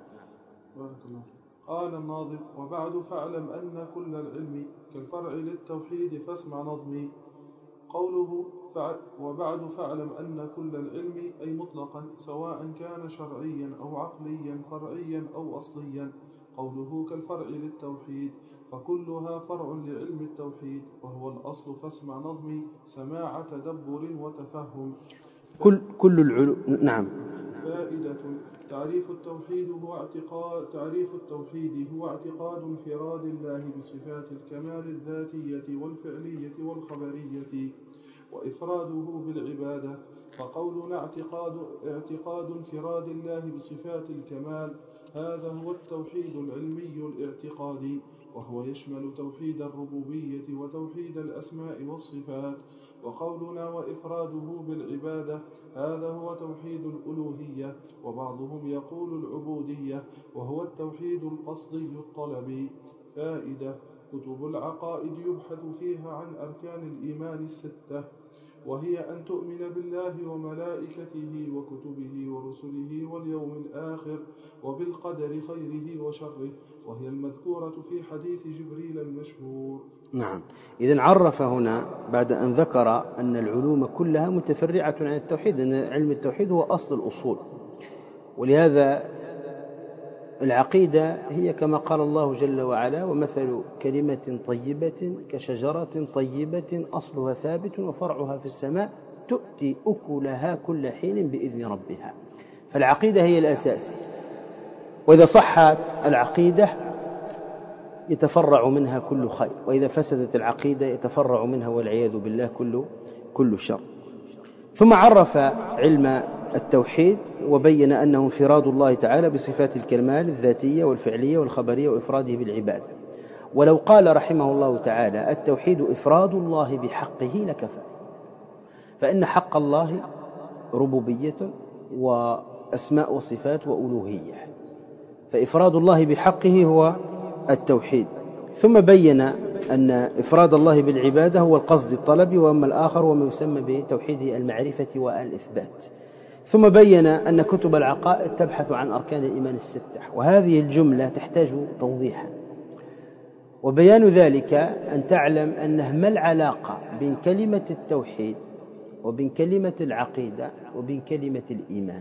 قال الناظم: وبعد فاعلم أن كل العلم كالفرع للتوحيد فاسمع نظمي. قوله وبعد فاعلم أن كل العلم أي مطلقا سواء كان شرعيا أو عقليا فرعيا أو أصليا. قوله كالفرع للتوحيد فكلها فرع لعلم التوحيد وهو الأصل، فاسمع نظمي سماع تدبر وتفهم. كل العلوم. نعم. فائدة: تعريف التوحيد هو اعتقاد انفراد الله بصفات الكمال الذاتية والفعلية والخبرية وإفراده بالعبادة. فقولنا اعتقاد انفراد الله بصفات الكمال، هذا هو التوحيد العلمي الاعتقادي، وهو يشمل توحيد الربوبية وتوحيد الأسماء والصفات. وقولنا وإفراده بالعبادة، هذا هو توحيد الألوهية، وبعضهم يقول العبودية، وهو التوحيد القصدي الطلبي. فائدة: كتب العقائد يبحث فيها عن أركان الإيمان الستة، وهي أن تؤمن بالله وملائكته وكتبه ورسله واليوم الآخر وبالقدر خيره وشره، وهي المذكورة في حديث جبريل المشهور. نعم. إذن عرف هنا بعد أن ذكر أن العلوم كلها متفرعة عن التوحيد، أن علم التوحيد هو أصل الأصول، ولهذا العقيدة هي كما قال الله جل وعلا: ومثل كلمة طيبة كشجرة طيبة أصلها ثابت وفرعها في السماء تؤتي أكلها كل حين بإذن ربها. فالعقيدة هي الأساس، وإذا صحت العقيدة يتفرع منها كل خير، وإذا فسدت العقيدة يتفرع منها والعياذ بالله كل شر. ثم عرف علم التوحيد وبين أنه انفراد الله تعالى بصفات الكمال الذاتية والفعلية والخبرية وإفراده بالعبادة. ولو قال رحمه الله تعالى التوحيد إفراد الله بحقه لكفى، فإن حق الله ربوبية وأسماء وصفات وألوهية، فإفراد الله بحقه هو التوحيد. ثم بين أن إفراد الله بالعبادة هو القصد الطلبي، وأما الآخر وما يسمى بتوحيد المعرفة والإثبات. ثم بين أن كتب العقائد تبحث عن أركان الإيمان الستة، وهذه الجملة تحتاج توضيحا، وبيان ذلك أن تعلم أنه ما العلاقة بين كلمة التوحيد وبين كلمة العقيدة وبين كلمة الإيمان.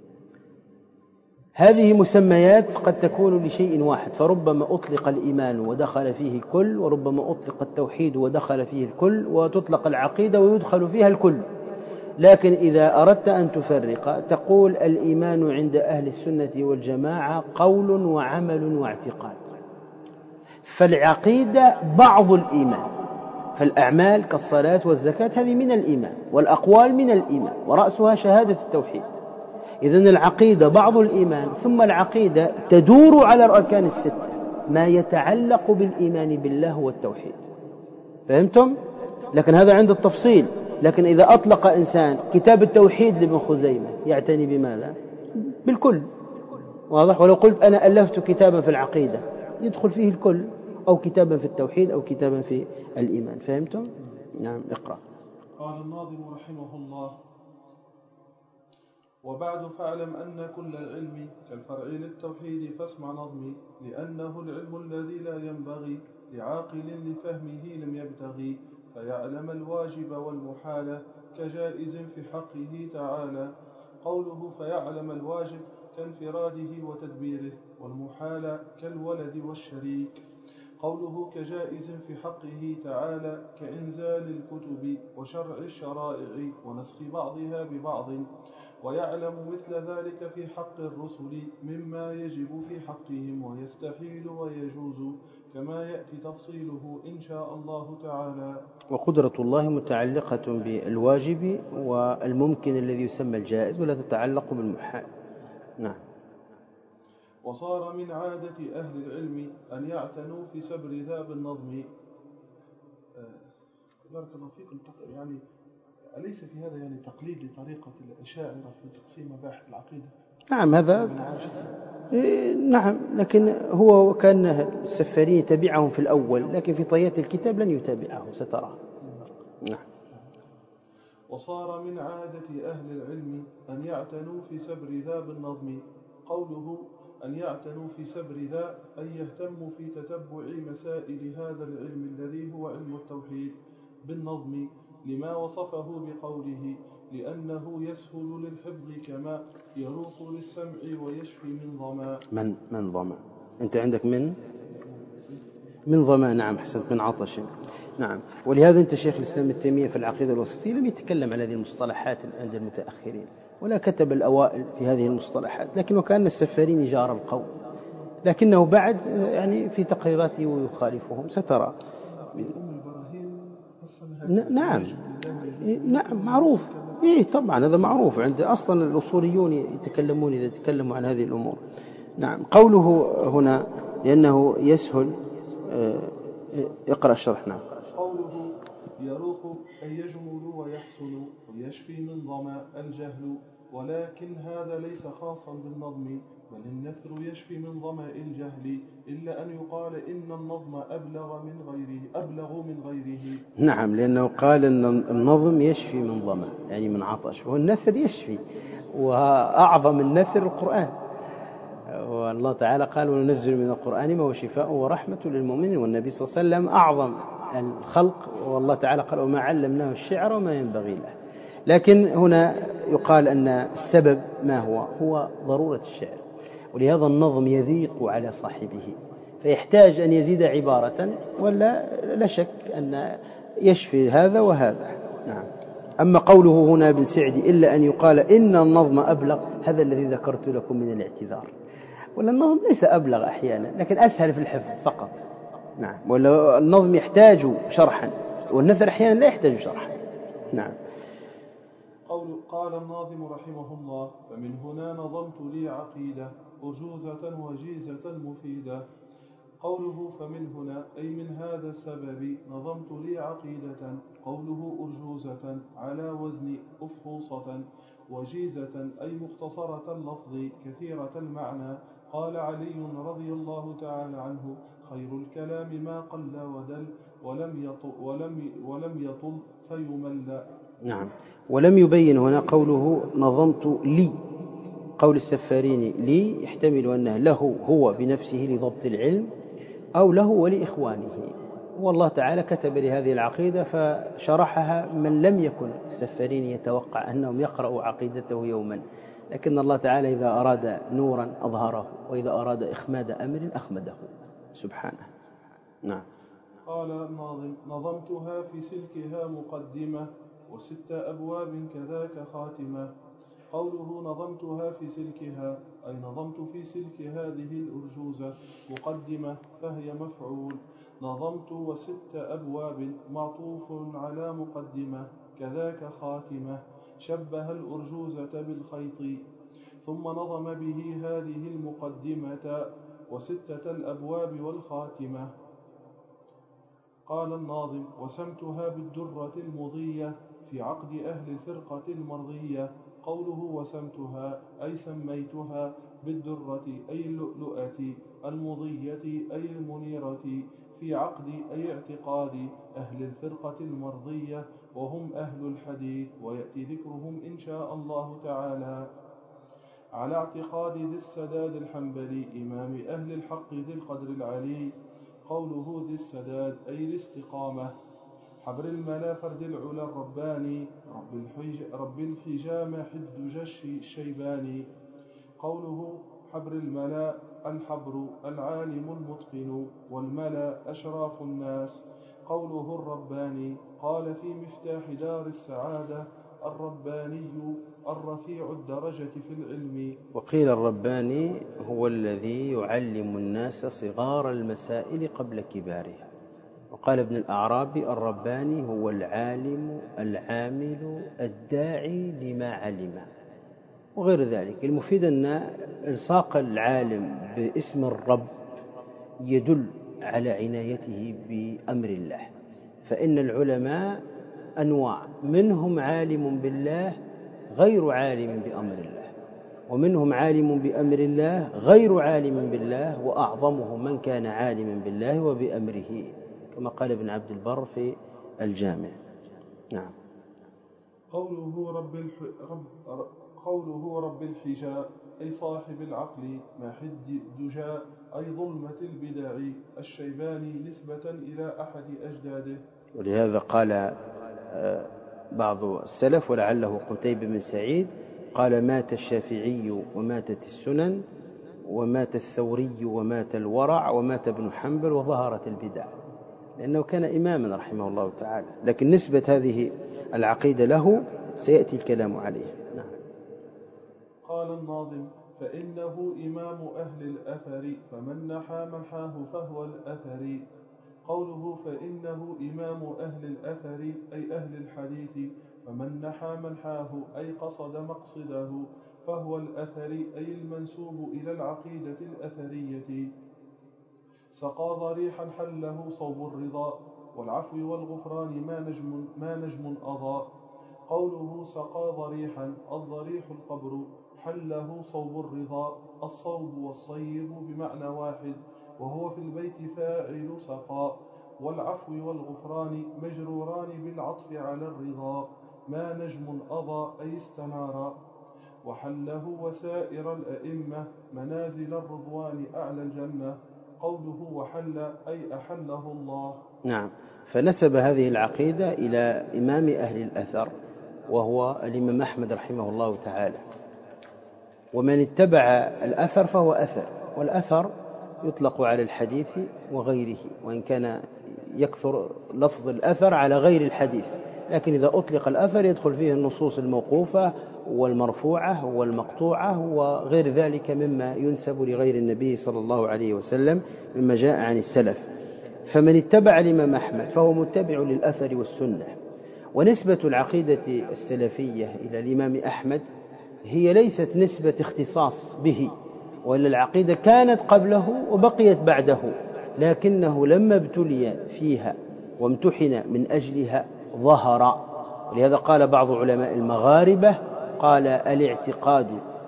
هذه مسميات قد تكون لشيء واحد، فربما أطلق الإيمان ودخل فيه الكل، وربما أطلق التوحيد ودخل فيه الكل، وتطلق العقيدة ويدخل فيها الكل. لكن إذا أردت أن تفرق تقول الإيمان عند أهل السنة والجماعة قول وعمل واعتقاد، فالعقيدة بعض الإيمان، فالأعمال كالصلاة والزكاة هذه من الإيمان، والأقوال من الإيمان، ورأسها شهادة التوحيد. إذن العقيدة بعض الإيمان، ثم العقيدة تدور على الأركان الستة، ما يتعلق بالإيمان بالله والتوحيد. فهمتم؟ لكن هذا عند التفصيل. لكن إذا أطلق إنسان كتاب التوحيد لابن خزيمة يعتني بماذا؟ بالكل، واضح؟ ولو قلت أنا ألفت كتابا في العقيدة يدخل فيه الكل، أو كتابا في التوحيد أو كتابا في الإيمان. فهمتم؟ نعم. اقرأ. قال الناظم رحمه الله: وبعد فاعلم أن كل العلم كالفرع للتوحيد، فاسمع نظمي لأنه العلم الذي لا ينبغي لعاقل لفهمه لم يبتغي، فيعلم الواجب والمحال كجائز في حقه تعالى. قوله فيعلم الواجب كانفراده وتدبيره، والمحال كالولد والشريك. قوله كجائز في حقه تعالى كإنزال الكتب وشرع الشرائع ونسخ بعضها ببعض. ويعلم مثل ذلك في حق الرسل مما يجب في حقهم ويستحيل ويجوز، كما يأتي تفصيله إن شاء الله تعالى. وقدرة الله متعلقة بالواجب والممكن الذي يسمى الجائز، ولا تتعلق بالمحال. نعم. وصار من عادة أهل العلم أن يعتنوا في سبر ذاب النظم. بارك الله فيكم. يعني أليس في هذا يعني تقليد لطريقة الأشاعرة في تقسيم مباحث العقيدة؟ نعم هذا نعم، لكن هو كان السفارين يتبعهم في الأول، لكن في طيات الكتاب لن يتابعه، سترى. نعم. وصار من عادة أهل العلم أن يعتنوا في سبر ذاب النظم. قوله أن يعتنوا في سبر ذا أن يهتموا في تتبع مسائل هذا العلم الذي هو علم التوحيد بالنظم، لما وصفه بقوله لأنه يسهل للحفظ كما يروق للسمع ويشفي من ظما. من ظما، أنت عندك من ظما، نعم أحسنت، من عطش، نعم. ولهذا أنت شيخ الإسلام ابن تيمية في العقيدة الوسطية لم يتكلم عن هذه المصطلحات عند المتأخرين، ولا كتب الأوائل في هذه المصطلحات، لكن وكان السفاريني جار القوم، لكنه بعد يعني في تقريراته ويخالفهم سترى. نعم نعم معروف، طبعا هذا معروف عند أصلا الأصوليون يتكلمون إذا تكلموا عن هذه الأمور. نعم. قوله هنا لأنه يسهل، اقرأ الشرح. نعم. قوله يروق أي يجمل ويحسن ويشفي من ظما الجهل، ولكن هذا ليس خاصا بالنظم، بل النثر يشفي من ظمأ الجهل، إلا أن يقال إن النظم أبلغ من غيره. نعم، لأنه قال أن النظم يشفي من ظمأ يعني من عطش، والنثر يشفي، وأعظم النثر القرآن، والله تعالى قال وننزل من القرآن ما هو شفاء ورحمة للمؤمنين، والنبي صلى الله عليه وسلم أعظم الخلق، والله تعالى قال وما علمناه الشعر وما ينبغي له. لكن هنا يقال أن السبب ما هو ضرورة الشعر، ولهذا النظم يضيق على صاحبه فيحتاج أن يزيد عبارة، ولا لا شك أن يشفي هذا وهذا. نعم. أما قوله هنا ابن سعدي إلا أن يقال إن النظم أبلغ، هذا الذي ذكرت لكم من الاعتذار، ولا النظم ليس أبلغ أحيانا لكن أسهل في الحفظ فقط. نعم. ولا النظم يحتاج شرحا، والنثر أحيانا لا يحتاج شرحا. نعم. قال الناظم رحمه الله فمن هنا نظمت لي عقيدة أرجوزة وجيزة مفيدة. قوله فمن هنا أي من هذا السبب نظمت لي عقيدة، قوله أرجوزة على وزن أفخوصة، وجيزة أي مختصرة اللفظ كثيرة المعنى. قال علي رضي الله تعالى عنه خير الكلام ما قل ودل ولم يطل فيمل. نعم. ولم يبين هنا قوله نظمت لي، قول السفاريني لي يحتمل أنه له هو بنفسه لضبط العلم، أو له ولإخوانه، والله تعالى كتب لهذه العقيدة فشرحها من لم يكن السفاريني يتوقع أنهم يقرأوا عقيدته يوما، لكن الله تعالى إذا أراد نورا أظهره، وإذا أراد إخماد أمر أخمده سبحانه. نعم. قال الناظم نظمتها في سلكها مقدمة، وست أبواب كذاك خاتمة. قوله نظمتها في سلكها أي نظمت في سلك هذه الأرجوزة، مقدمة فهي مفعول. نظمت وست أبواب معطوف على مقدمة، كذاك خاتمة شبه الأرجوزة بالخيط، ثم نظم به هذه المقدمة وستة الأبواب والخاتمة. قال الناظم وسمتها بالدرة المضية في عقد أهل الفرقة المرضية. قوله وسمتها أي سميتها بالدرة أي اللؤلؤة المضية أي المنيرة في عقد أي اعتقاد أهل الفرقة المرضية، وهم أهل الحديث، ويأتي ذكرهم إن شاء الله تعالى. على اعتقاد ذي السداد الحنبلي إمام أهل الحق ذي القدر العلي. قوله ذي السداد أي الاستقامة. حبر الملا فرد العلا الرباني رب الحجام حد جش الشيباني. قوله حبر الملا الحبر العالم المتقن، والملا أشراف الناس. قوله الرباني قال في مفتاح دار السعادة الرباني الرفيع الدرجة في العلم. وقيل الرباني هو الذي يعلم الناس صغار المسائل قبل كبارها. وقال ابن الأعرابي الرباني هو العالم العامل الداعي لما علم، وغير ذلك. المفيد أن إلصاق العالم باسم الرب يدل على عنايته بأمر الله، فإن العلماء أنواع، منهم عالم بالله غير عالم بأمر الله، ومنهم عالم بأمر الله غير عالم بالله، وأعظمه من كان عالما بالله وبأمره، كما قال ابن عبد البر في الجامع. نعم. قوله رب الحجاء أي صاحب العقل، ماحد الدجاء أي ظلمة البدع، الشيباني نسبة إلى أحد أجداده. ولهذا قال بعض السلف ولعله قتيبة بن سعيد قال: مات الشافعي وماتت السنن ومات الثوري ومات الورع ومات ابن حنبل وظهرت البدع، لأنه كان إماما رحمه الله تعالى. لكن نسبة هذه العقيدة له سيأتي الكلام عليه. نعم. قال الناظم: فإنه إمام أهل الأثر فمن نحى منحاه فهو الأثري. قوله فإنه إمام أهل الأثر أي أهل الحديث، فمن نحى منحاه أي قصد مقصده، فهو الأثري أي المنسوب إلى العقيدة الأثرية. سقى ضريحا حله صوب الرضا، والعفو والغفران ما نجم أضاء. قوله سقى ضريحا، الضريح القبر، حله صوب الرضا، الصوب والصيب بمعنى واحد، وهو في البيت فاعل سقى. والعفو والغفران مجروران بالعطف على الرضا، ما نجم أضاء أي استنارا. وحله وسائر الأئمة منازل الرضوان أعلى الجنة. قوله وحل أي أحله الله. نعم. فنسب هذه العقيدة إلى إمام أهل الأثر وهو الإمام أحمد رحمه الله تعالى. ومن اتبع الأثر فهو أثر، والأثر يطلق على الحديث وغيره، وإن كان يكثر لفظ الأثر على غير الحديث، لكن إذا أطلق الأثر يدخل فيه النصوص الموقوفة والمرفوعة والمقطوعة وغير ذلك مما ينسب لغير النبي صلى الله عليه وسلم مما جاء عن السلف. فمن اتبع الإمام أحمد فهو متبع للأثر والسنة. ونسبة العقيدة السلفية إلى الإمام أحمد هي ليست نسبة اختصاص به، وإلا العقيدة كانت قبله وبقيت بعده، لكنه لما ابتلي فيها وامتحن من أجلها ظهر. ولهذا قال بعض علماء المغاربة قال: الاعتقاد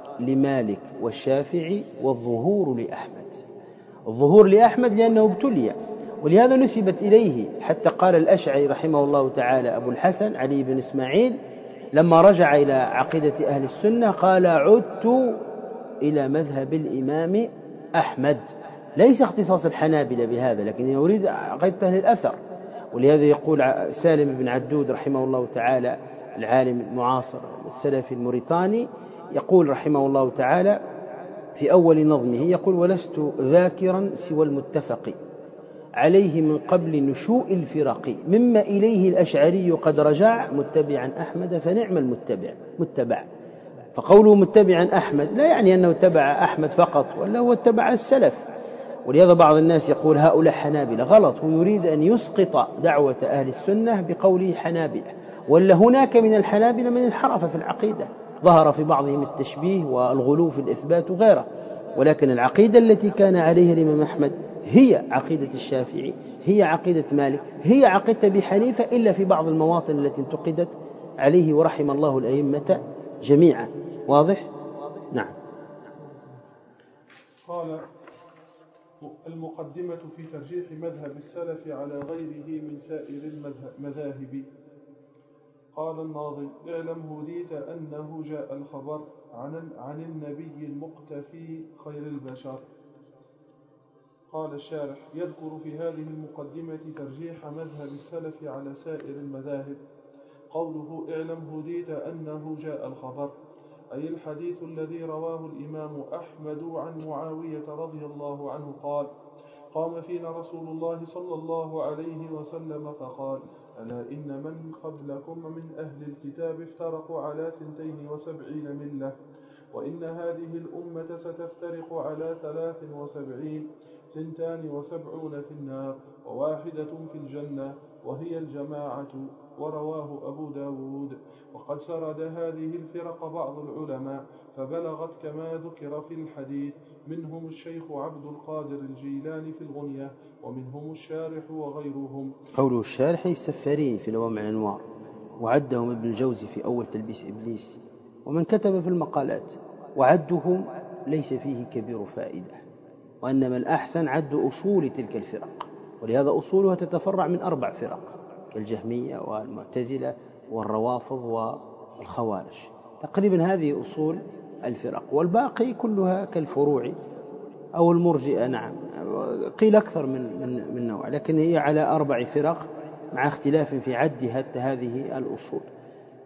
لمالك والشافعي والظهور لأحمد. الظهور لأحمد لأنه ابتلي، ولهذا نسبت إليه، حتى قال الأشعري رحمه الله تعالى أبو الحسن علي بن إسماعيل لما رجع إلى عقيدة أهل السنة قال: عدت إلى مذهب الإمام أحمد. ليس اختصاص الحنابلة بهذا، لكن يريد عقيدة أهل الأثر. ولهذا يقول سالم بن عدود رحمه الله تعالى العالم المعاصر السلفي الموريتاني، يقول رحمه الله تعالى في أول نظمه، يقول: ولست ذاكرا سوى المتفق عليه من قبل نشوء الفرق، مما إليه الأشعري قد رجع متبعا أحمد فنعم متبع. فقوله متبعا أحمد لا يعني أنه اتبع أحمد فقط، ولا هو اتبع السلف. ولهذا بعض الناس يقول هؤلاء حنابلة، غلط، هو يريد أن يسقط دعوة أهل السنة بقوله حنابلة، ولا هناك من الحنابلة من انحرف في العقيدة، ظهر في بعضهم التشبيه والغلو في الإثبات وغيره. ولكن العقيدة التي كان عليها الإمام أحمد هي عقيدة الشافعي، هي عقيدة مالك، هي عقيدة أبي حنيفة، إلا في بعض المواطن التي انتقدت عليه، ورحم الله الأئمة جميعا. واضح؟ نعم. قال: المقدمة في ترجيح مذهب السلف على غيره من سائر المذاهب. قال الناظم: اعلم هديت أنه جاء الخبر عن النبي المقتفي خير البشر. قال الشارح: يذكر في هذه المقدمة ترجيح مذهب السلف على سائر المذاهب. قوله اعلم هديت أنه جاء الخبر، أي الحديث الذي رواه الإمام أحمد عن معاوية رضي الله عنه قال: قام فينا رسول الله صلى الله عليه وسلم فقال: ألا إن من قبلكم من أهل الكتاب افترقوا على 72 ملة، وإن هذه الأمة ستفترق على 73، 72 في النار وواحدة في الجنة، وهي الجماعة. ورواه أبو داود. وقد سرد هذه الفرق بعض العلماء فبلغت كما ذكر في الحديث، منهم الشيخ عبد القادر الجيلاني في الغنية، ومنهم الشارح وغيرهم. قوله الشارح السفاري في لوامع الأنوار، وعدهم ابن الجوزي في أول تلبيس إبليس، ومن كتب في المقالات، وعدهم ليس فيه كبير فائدة، وإنما الأحسن عد أصول تلك الفرق، ولهذا أصولها تتفرع من 4 فرق كالجهمية والمعتزلة والروافض والخوارج. تقريبا هذه أصول الفرق، والباقي كلها كالفروع أو المرجئة. نعم، قيل أكثر من نوع، لكن هي على 4 فرق مع اختلاف في عدها هذه الأصول.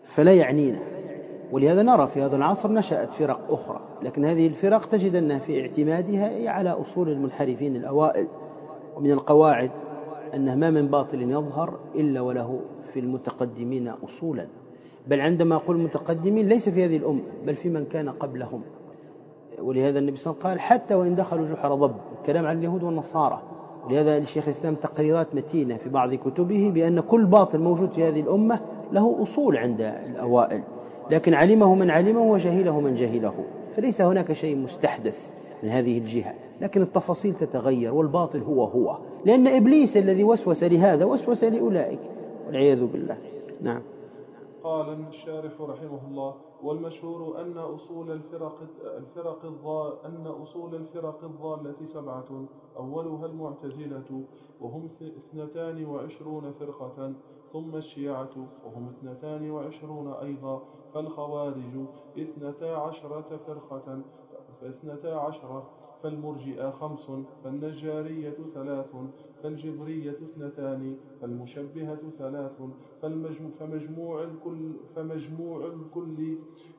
فلا يعنينا. ولهذا نرى في هذا العصر نشأت فرق أخرى، لكن هذه الفرق تجد أنها في اعتمادها على أصول المنحرفين الأوائل. ومن القواعد أنه ما من باطل يظهر إلا وله في المتقدمين أصولا، بل عندما أقول متقدمين ليس في هذه الأمة بل في من كان قبلهم. ولهذا النبي صلى الله عليه وسلم قال حتى وإن دخلوا جحر ضب، الكلام عن اليهود والنصارى. ولهذا للشيخ الإسلام تقريرات متينة في بعض كتبه بأن كل باطل موجود في هذه الأمة له أصول عند الأوائل، لكن علمه من علمه وجهله من جهله، فليس هناك شيء مستحدث من هذه الجهة، لكن التفاصيل تتغير والباطل هو لأن إبليس الذي وسوس لهذا وسوس لأولئك والعياذ بالله. نعم. قال الشارح رحمه الله: والمشهور أن أصول الفرق الضالة 7، أولها المعتزلة وهم 22 فرقة، ثم الشيعة وهم 22 أيضا، فالخوارج 12 فرقة، فالمرجئة 5، فالنجارية 3، فالجبرية 2، فالمشبهة 3، فمجموع الكل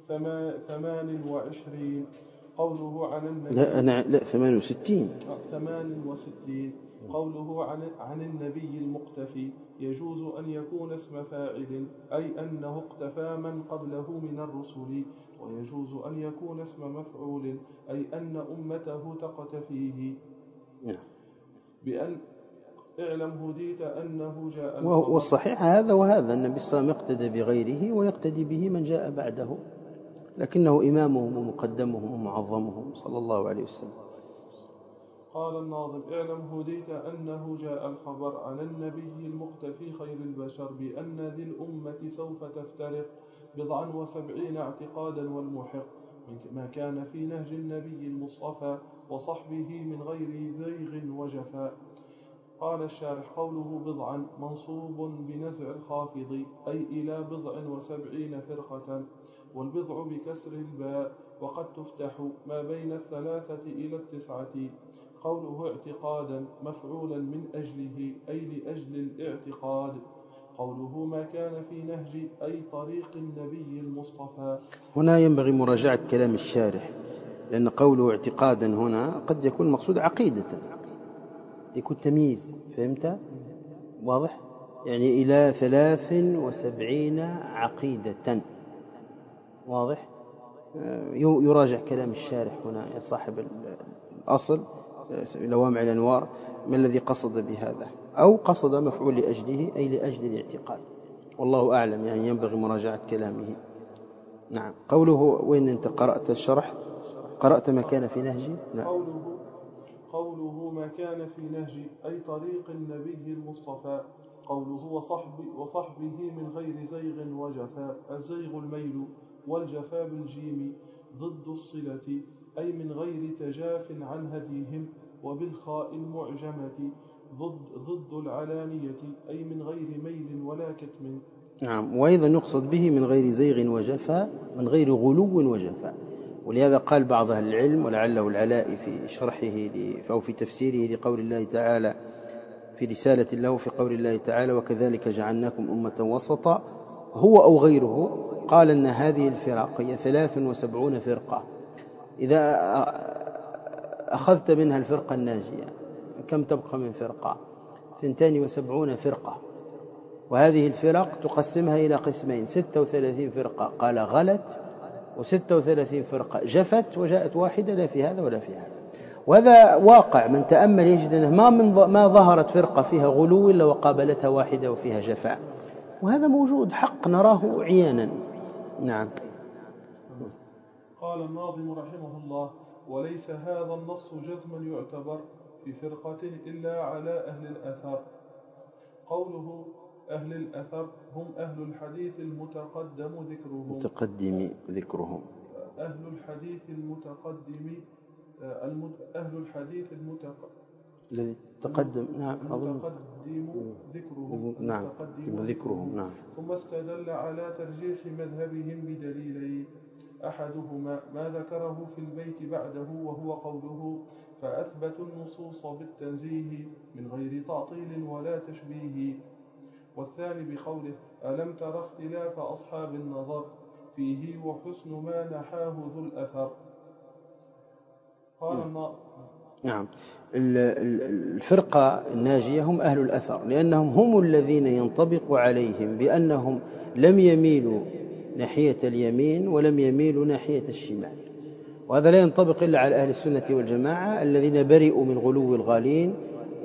28. قوله عن النبي لا 68. 68. قوله عن النبي المقتفي يجوز أن يكون اسم فاعل، أي أنه اقتفى من قبله من الرسل، ويجوز أن يكون اسم مفعول، أي أن أمته تقتفيه، بأن اعلم هديت أنه جاء الخبر. والصحيح هذا وهذا، النبي صلى الله عليه وسلم يقتدى بغيره ويقتدي به من جاء بعده، لكنه إمامهم ومقدمهم ومعظمهم صلى الله عليه وسلم. قال الناظم: اعلم هديت أنه جاء الخبر عن النبي المختفي خير البشر، بأن ذي الأمة سوف تفترق 70 اعتقادا، والمحق ما كان في نهج النبي المصطفى وصحبه من غير زيغ وجفاء. قال الشارح: قوله 70 منصوب بنزع الخافض، أي إلى 70 فرقة، والبضع بكسر الباء، وقد تفتح ما بين 3 إلى 9. قوله اعتقادا مفعولا من أجله، أي لأجل الاعتقاد. قوله ما كان في نهج، أي طريق النبي المصطفى. هنا ينبغي مراجعة كلام الشارح، لأن قوله اعتقادا هنا قد يكون مقصود عقيدة، يكون تمييز، فهمت؟ واضح؟ يعني إلى 73 عقيدة، واضح؟ يراجع كلام الشارح هنا يا صاحب الأصل لوامع الأنوار ما الذي قصد بهذا، أو قصد مفعول لأجله أي لأجل الاعتقاد، والله أعلم، يعني ينبغي مراجعة كلامه. نعم. قوله وين أنت قرأت الشرح؟ قرأت ما كان في نهجي؟ نعم. قوله ما كان في نهجي، أي طريق النبي المصطفى. قوله وصحبه من غير زيغ وجفاء، الزيغ الميل، والجفاء بالجيم ضد الصلة، أي من غير تجاف عن هديهم، وبالخاء المعجمة ضد العلانية، أي من غير ميل ولا كتم. نعم. وأيضا يقصد به من غير زيغ وجفاء، من غير غلو وجفاء. ولهذا قال بعض أهل العلم ولعله العلاء في شرحه أو في تفسيره لقول الله تعالى في رسالة له في قول الله تعالى وكذلك جعلناكم أمة وسطا، هو أو غيره قال أن هذه الفرق هي 73 فرقة. إذا أخذت منها الفرقة الناجية كم تبقى من فرقة؟ 72 فرقة، وهذه الفرق تقسمها إلى قسمين، 36 فرقة قال غلت، و36 فرقة جفت وجاءت واحدة لا في هذا ولا في هذا. وهذا واقع، من تأمل يجد أنه ما ظهرت فرقة فيها غلو إلا وقابلتها واحدة وفيها جفاء، وهذا موجود حق نراه عيانا. نعم. قال الناظم رحمه الله: وليس هذا النص جزما يعتبر في فرقة إلا على أهل الأثر. قوله أهل الأثر هم أهل الحديث المتقدم ذكرهم. أهل الحديث المتقدم الذي تقدم. نعم. ذكرهم. نعم. ثم استدل على ترجيح مذهبهم بدليلين: أحدهما ما ذكره في البيت بعده، وهو قوله فأثبتوا النصوص بالتنزيه من غير تعطيل ولا تشبيه. والثاني بقوله ألم تر اختلاف أصحاب النظر فيه وحسن ما نحاه ذو الأثر. قال نعم. الفرقة الناجية هم أهل الأثر، لأنهم هم الذين ينطبق عليهم بأنهم لم يميلوا ناحية اليمين ولم يميلوا ناحية الشمال، وهذا لا ينطبق إلا على أهل السنة والجماعة الذين برئوا من غلو الغالين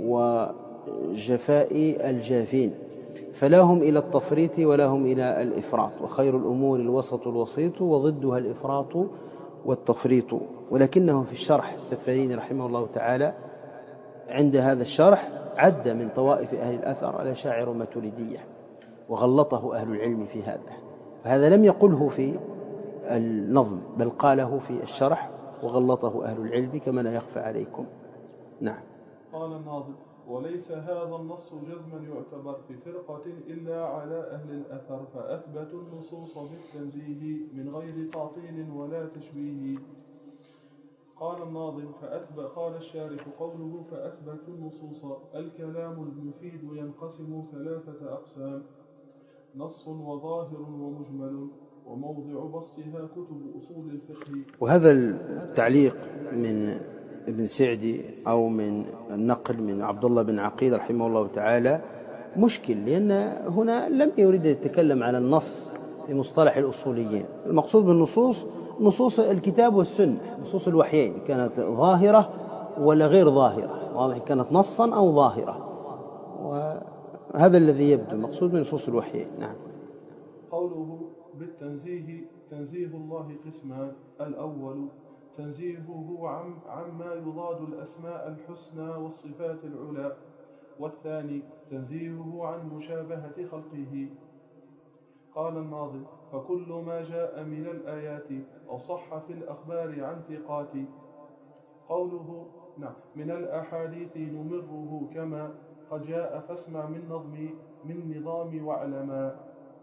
وجفاء الجافين، فلا هم إلى التفريط ولا هم إلى الإفراط، وخير الأمور الوسط الوسيط وضدها الإفراط والتفريط. ولكنه في الشرح السفاريني رحمه الله تعالى عند هذا الشرح عد من طوائف أهل الأثر الأشاعرة والماتريدية، وغلطه أهل العلم في هذا، فهذا لم يقله في النظم بل قاله في الشرح وغلطه أهل العلم كما لا يخفى عليكم. نعم. قال الناظم وليس هذا النص جزما يعتبر في فرقة إلا على أهل الأثر، فأثبتوا النصوص بالتنزيه من غير تعطيل ولا تشبيه. قال الناظم قال الشارح قوله فأثبتوا النصوص الكلام المفيد ينقسم 3 أقسام: نص وظاهر ومجمل، وموضع بسطها كتب أصول الفقه. وهذا التعليق من ابن سعدي أو من النقل من عبد الله بن عقيل رحمه الله تعالى مشكل، لأن هنا لم يريد يتكلم على النص في مصطلح الأصوليين. المقصود بالنصوص نصوص الكتاب والسنة، نصوص الوحيين كانت ظاهرة ولا غير ظاهرة، واضح كانت نصا أو ظاهرة، وهذا الذي يبدو مقصود من نصوص الوحيين. نعم. قوله بالتنزيه تنزيه الله قسمان: الأول تنزيهه عما يضاد الأسماء الحسنى والصفات العلى، والثاني تنزيهه عن مشابهة خلقه. قال الناظم فكل ما جاء من الآيات أو صح في الأخبار عن ثقات. قوله من الأحاديث نمره كما قد جاء فاسمع من نظام واعلما.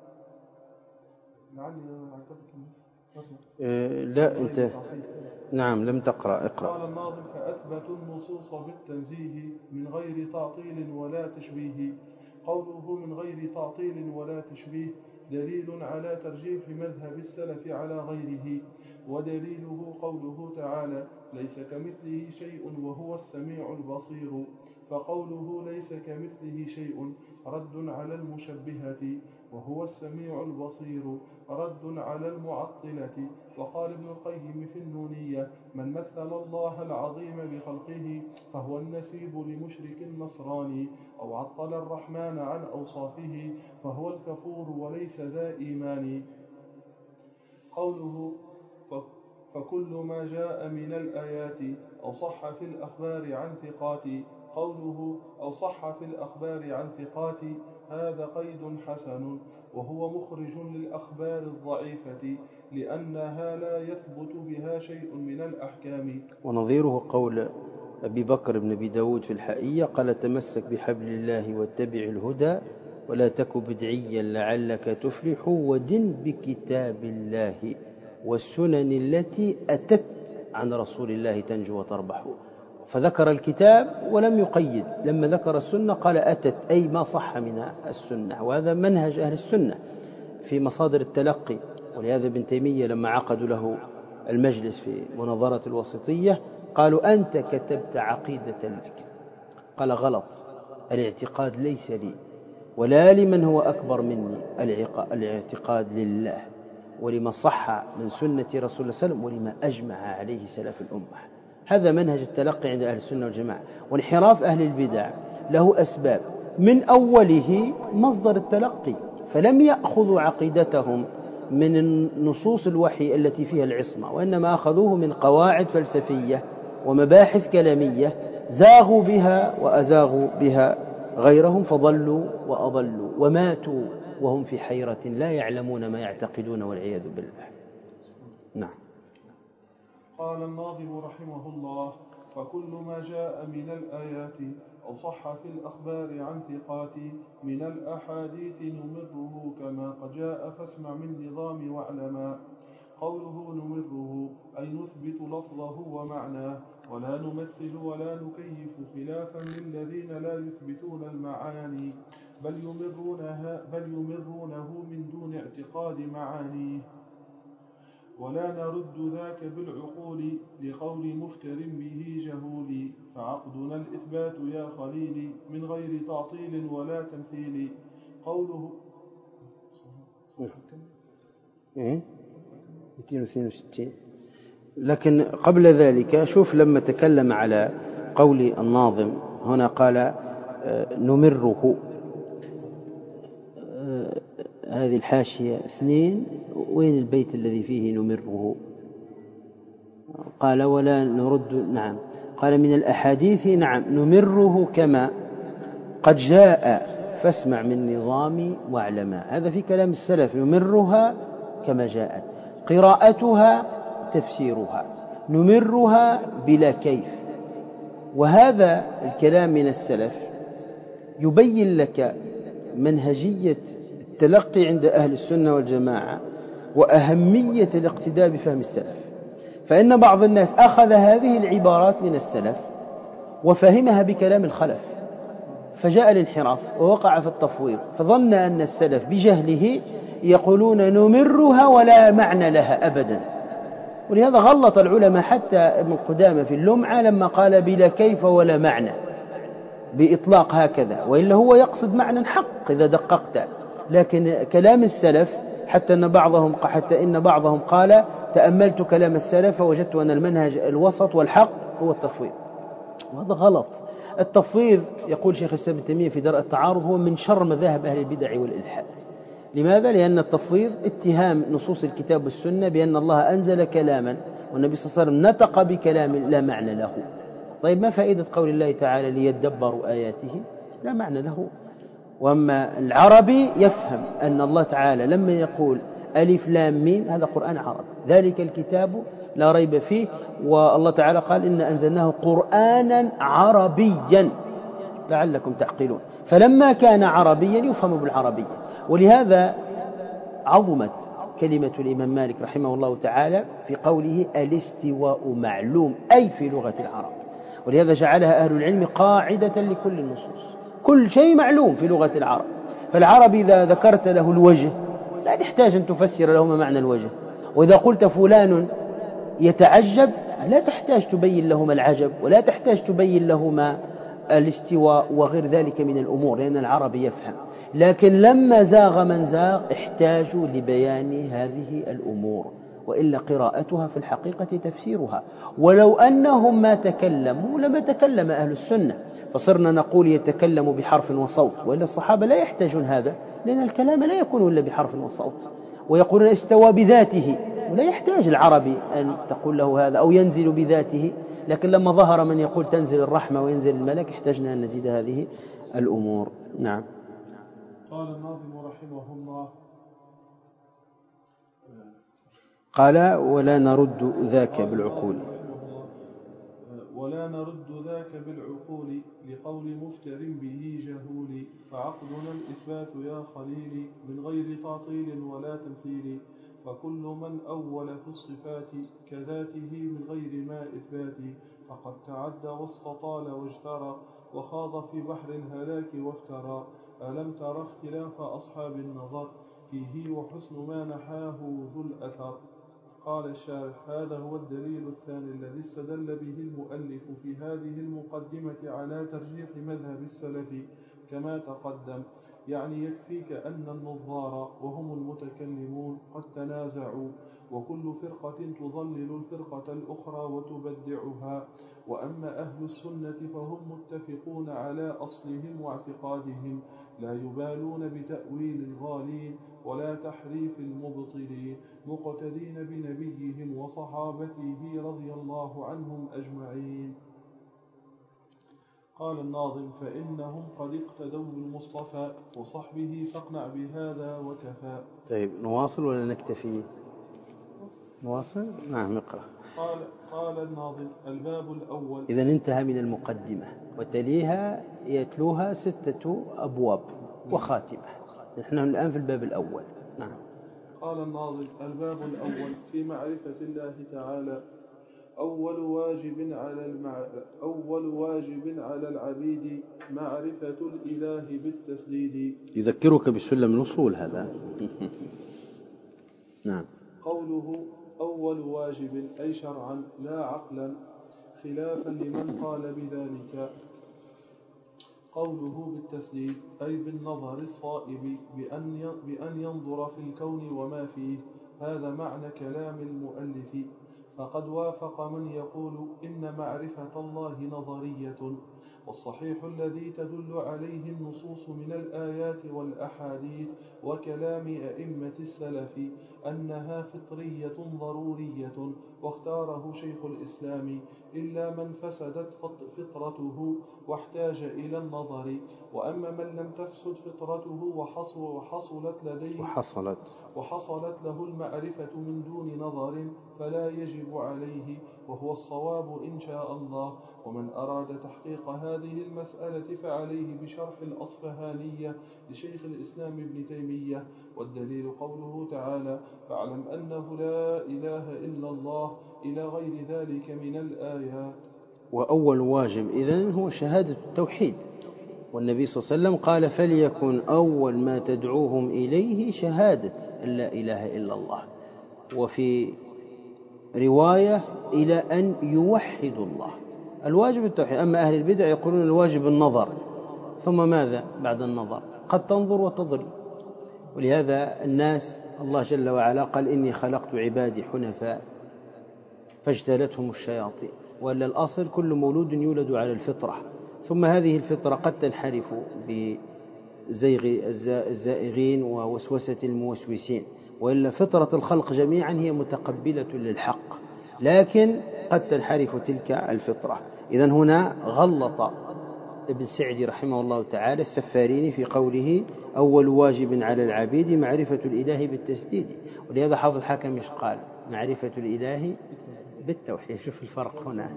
لا أنت نعم لم تقرأ، اقرأ. قال الناظم فأثبتوا النصوص بالتنزيه من غير تعطيل ولا تشبيه. قوله من غير تعطيل ولا تشبيه دليل على ترجيح مذهب السلف على غيره، ودليله قوله تعالى ليس كمثله شيء وهو السميع البصير، فقوله ليس كمثله شيء رد على المشبهة، وهو السميع البصير رد على المعطلة. وقال ابن القيم في النونية من مثل الله العظيم بخلقه فهو النسيب لمشرك النصراني، أو عطل الرحمن عن أوصافه فهو الكفور وليس ذا إيمان. قوله فكل ما جاء من الآيات أو صح في الأخبار عن ثقات. قوله أو صح في الأخبار عن ثقات هذا قيد حسن، وهو مخرج للأخبار الضعيفة لأنها لا يثبت بها شيء من الأحكام. ونظيره قول أبي بكر بن أبي داود في الحائية قال تمسك بحبل الله واتبع الهدى ولا تك بدعيا لعلك تفلح، ودن بكتاب الله والسنن التي أتت عن رسول الله تنجو وتربح. فذكر الكتاب ولم يقيد، لما ذكر السنة قال أتت أي ما صح من السنة، وهذا منهج أهل السنة في مصادر التلقي. ولهذا ابن تيمية لما عقدوا له المجلس في مناظرة الوسطية قالوا أنت كتبت عقيدة لك، قال غلط، الاعتقاد ليس لي ولا لمن هو أكبر مني، الاعتقاد لله ولما صح من سنة رسول الله صلى الله عليه وسلم ولما أجمع عليه سلف الأمة. هذا منهج التلقي عند أهل السنة والجماعة. وانحراف أهل البدع له أسباب، من أوله مصدر التلقي، فلم يأخذوا عقيدتهم من نصوص الوحي التي فيها العصمة، وإنما أخذوه من قواعد فلسفية ومباحث كلامية زاغوا بها وأزاغوا بها غيرهم فضلوا وأضلوا وماتوا وهم في حيرة لا يعلمون ما يعتقدون والعياذ بالله. نعم. قال الناظم رحمه الله فكل ما جاء من الآيات أو صح في الأخبار عن ثقات من الأحاديث نمره كما قد جاء فاسمع من نظام واعلما. قوله نمره أي نثبت لفظه ومعناه، ولا نمثل ولا نكيف خلافا للذين لا يثبتون المعاني بل يمرونه من دون اعتقاد معانيه. ولا نرد ذاك بالعقول لقول مفتر به جهول، فعقدنا الإثبات يا خليلي من غير تعطيل ولا تمثيل. قوله 262. لكن قبل ذلك شوف لما تكلم على قول الناظم هنا قال نمره، هذه الحاشية 2، وين البيت الذي فيه نمره؟ قال ولا نرد، نعم، قال من الأحاديث، نعم، نمره كما قد جاء فاسمع من نظامي واعلما. هذا في كلام السلف، نمرها كما جاءت، قراءتها تفسيرها، نمرها بلا كيف. وهذا الكلام من السلف يبين لك منهجية التلقي عند أهل السنة والجماعة وأهمية الاقتداء بفهم السلف. فإن بعض الناس أخذ هذه العبارات من السلف وفهمها بكلام الخلف، فجاء الانحراف ووقع في التفويض، فظن أن السلف بجهله يقولون نمرها ولا معنى لها أبدا. ولهذا غلط العلماء حتى ابن قدامة في اللمعة لما قال بلا كيف ولا معنى بإطلاق هكذا، وإلا هو يقصد معنى حق إذا دققت. لكن كلام السلف حتى إن بعضهم قال تأملت كلام السلف ووجدت أن المنهج الوسط والحق هو التفويض، وهذا غلط. التفويض يقول شيخ الإسلام ابن تيمية في درء التعارض هو من شر مذاهب أهل البدع والإلحاد. لماذا؟ لأن التفويض اتهام نصوص الكتاب والسنة بأن الله أنزل كلاما والنبي صلى الله عليه وسلم نطق بكلام لا معنى له. طيب ما فائدة قول الله تعالى ليدبروا آياته؟ لا معنى له. وأما العربي يفهم أن الله تعالى لما يقول ألف لام ميم هذا قرآن عربي، ذلك الكتاب لا ريب فيه، والله تعالى قال إن أنزلناه قرآنا عربيا لعلكم تعقلون. فلما كان عربيا يفهم بالعربية. ولهذا عظمت كلمة الإمام مالك رحمه الله تعالى في قوله الاستواء معلوم أي في لغة العرب، ولهذا جعلها أهل العلم قاعدة لكل النصوص، كل شيء معلوم في لغة العرب. فالعرب إذا ذكرت له الوجه لا تحتاج أن تفسر له ما معنى الوجه، وإذا قلت فلان يتعجب لا تحتاج تبين له ما العجب، ولا تحتاج تبين له ما الاستواء وغير ذلك من الأمور، لأن العرب يفهم. لكن لما زاغ من زاغ احتاجوا لبيان هذه الأمور، وإلا قراءتها في الحقيقة تفسيرها. ولو أنهم ما تكلموا لما تكلم أهل السنة، فصرنا نقول يتكلم بحرف وصوت، وإلا الصحابة لا يحتاجون هذا، لأن الكلام لا يكون إلا بحرف وصوت. ويقولون استوى بذاته، ولا يحتاج العربي أن تقول له هذا، أو ينزل بذاته. لكن لما ظهر من يقول تنزل الرحمة وينزل الملك احتاجنا أن نزيد هذه الأمور. نعم. قال الناظم رحمه الله قال ولا نرد ذاك بالعقول، ولا نرد ذاك بالعقول لقول مفتر به جهول، فعقدنا الإثبات يا خليلي من غير تعطيل ولا تمثيل. فكل من أول في الصفات كذاته من غير ما إثبات، فقد تعدى واستطال واجترى وخاض في بحر الهلاك وافترى. ألم تر اختلاف أصحاب النظر فيه وحسن ما نحاه ذو الأثر. قال الشارح هذا هو الدليل الثاني الذي استدل به المؤلف في هذه المقدمة على ترجيح مذهب السلف كما تقدم. يعني يكفيك أن النظار وهم المتكلمون قد تنازعوا، وكل فرقة تضلل الفرقة الأخرى وتبدعها. وأما أهل السنة فهم متفقون على أصلهم واعتقادهم، لا يبالون بتأويل الغالين ولا تحريف المبطلين، مقتدين بنبيهم وصحابته رضي الله عنهم أجمعين. قال الناظم فإنهم قد اقتدوا بالمصطفى وصحبه، فاقنع بهذا وكفى. طيب نواصل ولا نكتفي؟ نواصل؟ نعم نقرأ. قال الناظم الباب الأول. إذا انتهى من المقدمة وتليها يتلوها 6 أبواب وخاتمة. نحن الآن في الباب الأول. نعم. قال الناظم: الباب الأول في معرفة الله تعالى. أول واجب على العبيد معرفة الإله بالتسديد. يذكرك بسلم الوصول هذا. نعم. قوله أول واجب أي شرعا لا عقلا، خلافا لمن قال بذلك. قوله بالتسديد أي بالنظر الصائب، بأن ينظر في الكون وما فيه. هذا معنى كلام المؤلف. فقد وافق من يقول إن معرفة الله نظرية، والصحيح الذي تدل عليه النصوص من الآيات والأحاديث وكلام أئمة السلف أنها فطرية ضرورية، واختاره شيخ الإسلام إلا من فسدت فطرته واحتاج إلى النظر. وأما من لم تفسد فطرته وحصلت له المعرفة من دون نظر فلا يجب عليه، وهو الصواب إن شاء الله. ومن أراد تحقيق هذه المسألة فعليه بشرح الأصفهانية لشيخ الإسلام ابن تيمية. والدليل قوله تعالى: فاعلم أنه لا إله إلا الله، إلى غير ذلك من الآيات. وأول واجب إذن هو شهادة التوحيد، والنبي صلى الله عليه وسلم قال: فليكن أول ما تدعوهم إليه شهادة أن لا إله إلا الله. وفي رواية إلى أن يوحدوا الله. الواجب التوحيد. أما أهل البدع يقولون الواجب النظر، ثم ماذا بعد النظر؟ قد تنظر وتضل. ولهذا الناس الله جل وعلا قال: إني خلقت عبادي حنفاء فاجتالتهم الشياطين. وإلا الأصل كل مولود يولد على الفطرة، ثم هذه الفطرة قد تنحرف بزيغ الزائغين ووسوسة الموسوسين، وإلا فطرة الخلق جميعا هي متقبلة للحق، لكن قد تنحرف تلك الفطرة. إذن هنا غلط ابن سعدي رحمه الله تعالى السفاريني في قوله: أول واجب على العبيد معرفة الإله بالتسديد. ولهذا حافظ حكم مش قال معرفة الإله بالتوحيد. شوف الفرق هنا.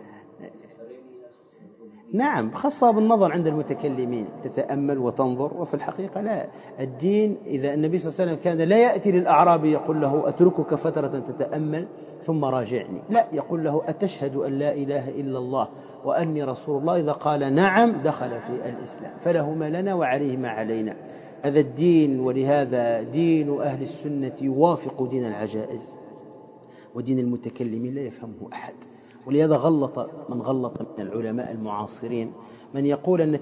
نعم، خاصة بالنظر عند المتكلمين، تتأمل وتنظر. وفي الحقيقة لا، الدين إذا النبي صلى الله عليه وسلم كان لا يأتي للأعرابي يقول له: أتركك فترة تتأمل ثم راجعني، لا، يقول له: أتشهد أن لا إله إلا الله وأني رسول الله؟ إذا قال نعم دخل في الإسلام، فله ما لنا وعليه ما علينا. هذا الدين. ولهذا دين أهل السنة يوافق دين العجائز، ودين المتكلمين لا يفهمه أحد. ولهذا غلط من العلماء المعاصرين من يقول أن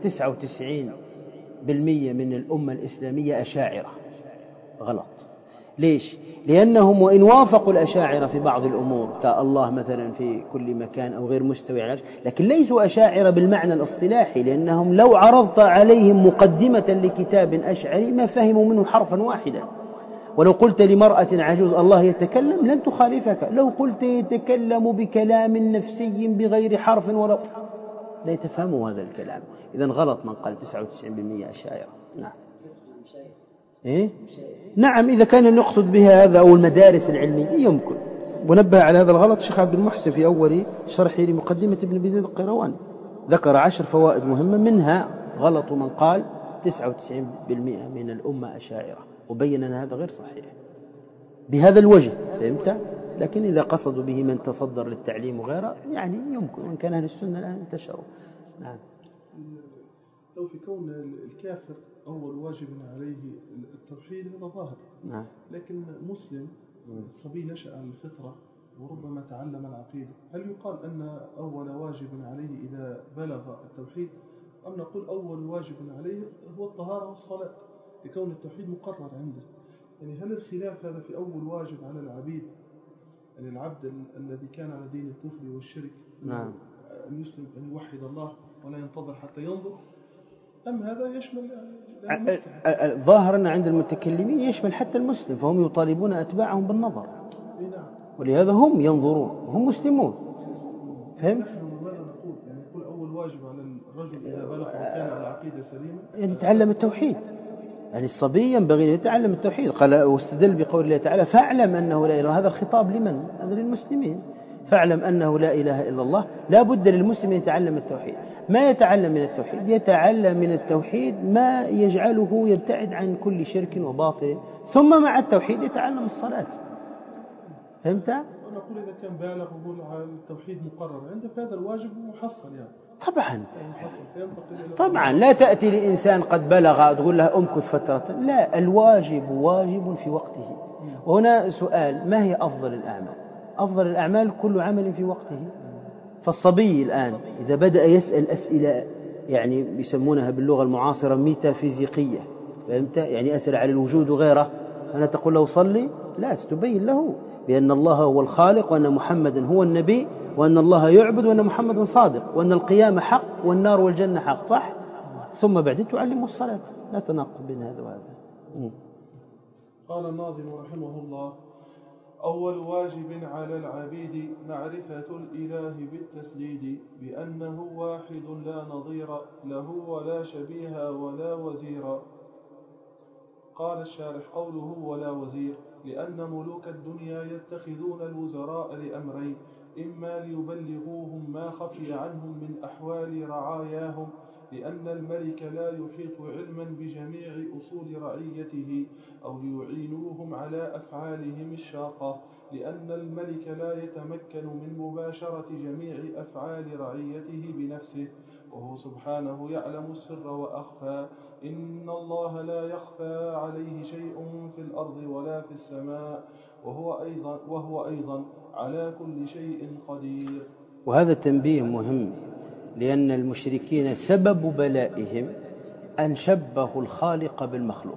99% من الأمة الإسلامية أشاعرة. غلط. ليش؟ لأنهم وإن وافقوا الأشاعرة في بعض الأمور كالله مثلا في كل مكان أو غير مستوي على، لكن ليسوا أشاعرة بالمعنى الاصطلاحي، لأنهم لو عرضت عليهم مقدمة لكتاب أشعري ما فهموا منه حرفا واحدا. ولو قلت لمرأة عجوز الله يتكلم لن تخالفك، لو قلت يتكلم بكلام نفسي بغير حرف ولا لا يتفهموا هذا الكلام. إذن غلط من قال 99% أشاعرة. نعم. إيه؟ نعم، إذا كان يقصد بها هذا أو المدارس العلمية يمكن. ونبه على هذا الغلط الشيخ عبد المحسن في أول شرحه لمقدمة ابن بزيد القيرواني، ذكر 10 فوائد مهمة، منها غلط من قال 99% من الأمة أشاعرة، وبين أن هذا غير صحيح بهذا الوجه. فهمت؟ لكن إذا قصدوا به من تصدر للتعليم وغيره يعني يمكن، وإن كان أهل السنة الآن انتشروا. نعم. لو في كون الكافر أول واجب عليه التوحيد هذا ظاهر. نعم. لكن مسلم صبي نشأ على الفطرة وربما تعلم العقيدة، هل يقال أن أول واجب عليه إذا بلغ التوحيد، أم نقول أول واجب عليه هو الطهارة والصلاة لكون التوحيد مقرر عنده؟ يعني هل الخلاف هذا في أول واجب على العبيد، يعني العبد الذي كان على دين الكفر والشرك، نعم، أن يسلم أن يوحد الله ولا ينتظر حتى ينظر، أم هذا يشمل ظاهرا عند المتكلمين يشمل حتى المسلم، فهم يطالبون أتباعهم بالنظر، ولهذا هم ينظرون وهم مسلمون. فهمت؟ ماذا نقول؟ يعني نقول أول واجب على الرجل إذا بلغ وكان على عقيدة سليمة يعني يتعلم التوحيد. يعني الصبي ينبغي أن يتعلم التوحيد. قال واستدل بقول الله تعالى: فاعلم أنه لا إله. هذا الخطاب لمن؟ هذا للمسلمين. فاعلم أنه لا إله إلا الله. لا بد للمسلم يتعلم التوحيد. ما يتعلم من التوحيد؟ يتعلم من التوحيد ما يجعله يبتعد عن كل شرك وباطل ثم مع التوحيد يتعلم الصلاة. فهمت؟ ونقول إذا كان بالغ وقول التوحيد مقرر عنده فهذا الواجب محصل يعني. طبعا لا تأتي لإنسان قد بلغ تقول له أمكث فترة، لا، الواجب واجب في وقته. وهنا سؤال: ما هي أفضل الأعمال؟ أفضل الأعمال كل عمل في وقته. فالصبي الآن إذا بدأ يسأل أسئلة يعني يسمونها باللغة المعاصرة ميتافيزيقية، فهمت؟ يعني أسأل على الوجود وغيره، فلا تقول له صلي، لا، ستبين له بأن الله هو الخالق، وأن محمدا هو النبي، وأن الله يعبد، وأن محمدا صادق، وأن القيامة حق، والنار والجنة حق، صح؟ ثم بعد تعلمه الصلاة. لا تناقض بين هذا وهذا. قال الناظم رحمه الله: أول واجب على العبيد معرفة الإله بالتسديد، بأنه واحد لا نظير له ولا شبيه ولا وزير. قال الشارح: قوله ولا وزير لأن ملوك الدنيا يتخذون الوزراء لأمرين: إما ليبلغوهم ما خفي عنهم من أحوال رعاياهم، لأن الملك لا يحيط علما بجميع أصول رعيته، أو ليعينوهم على أفعالهم الشاقة، لأن الملك لا يتمكن من مباشرة جميع أفعال رعيته بنفسه، وهو سبحانه يعلم السر وأخفى. إن الله لا يخفى عليه شيء في الأرض ولا في السماء، وهو أيضا على كل شيء قدير. وهذا تنبيه مهم، لأن المشركين سبب بلائهم أن شبهوا الخالق بالمخلوق،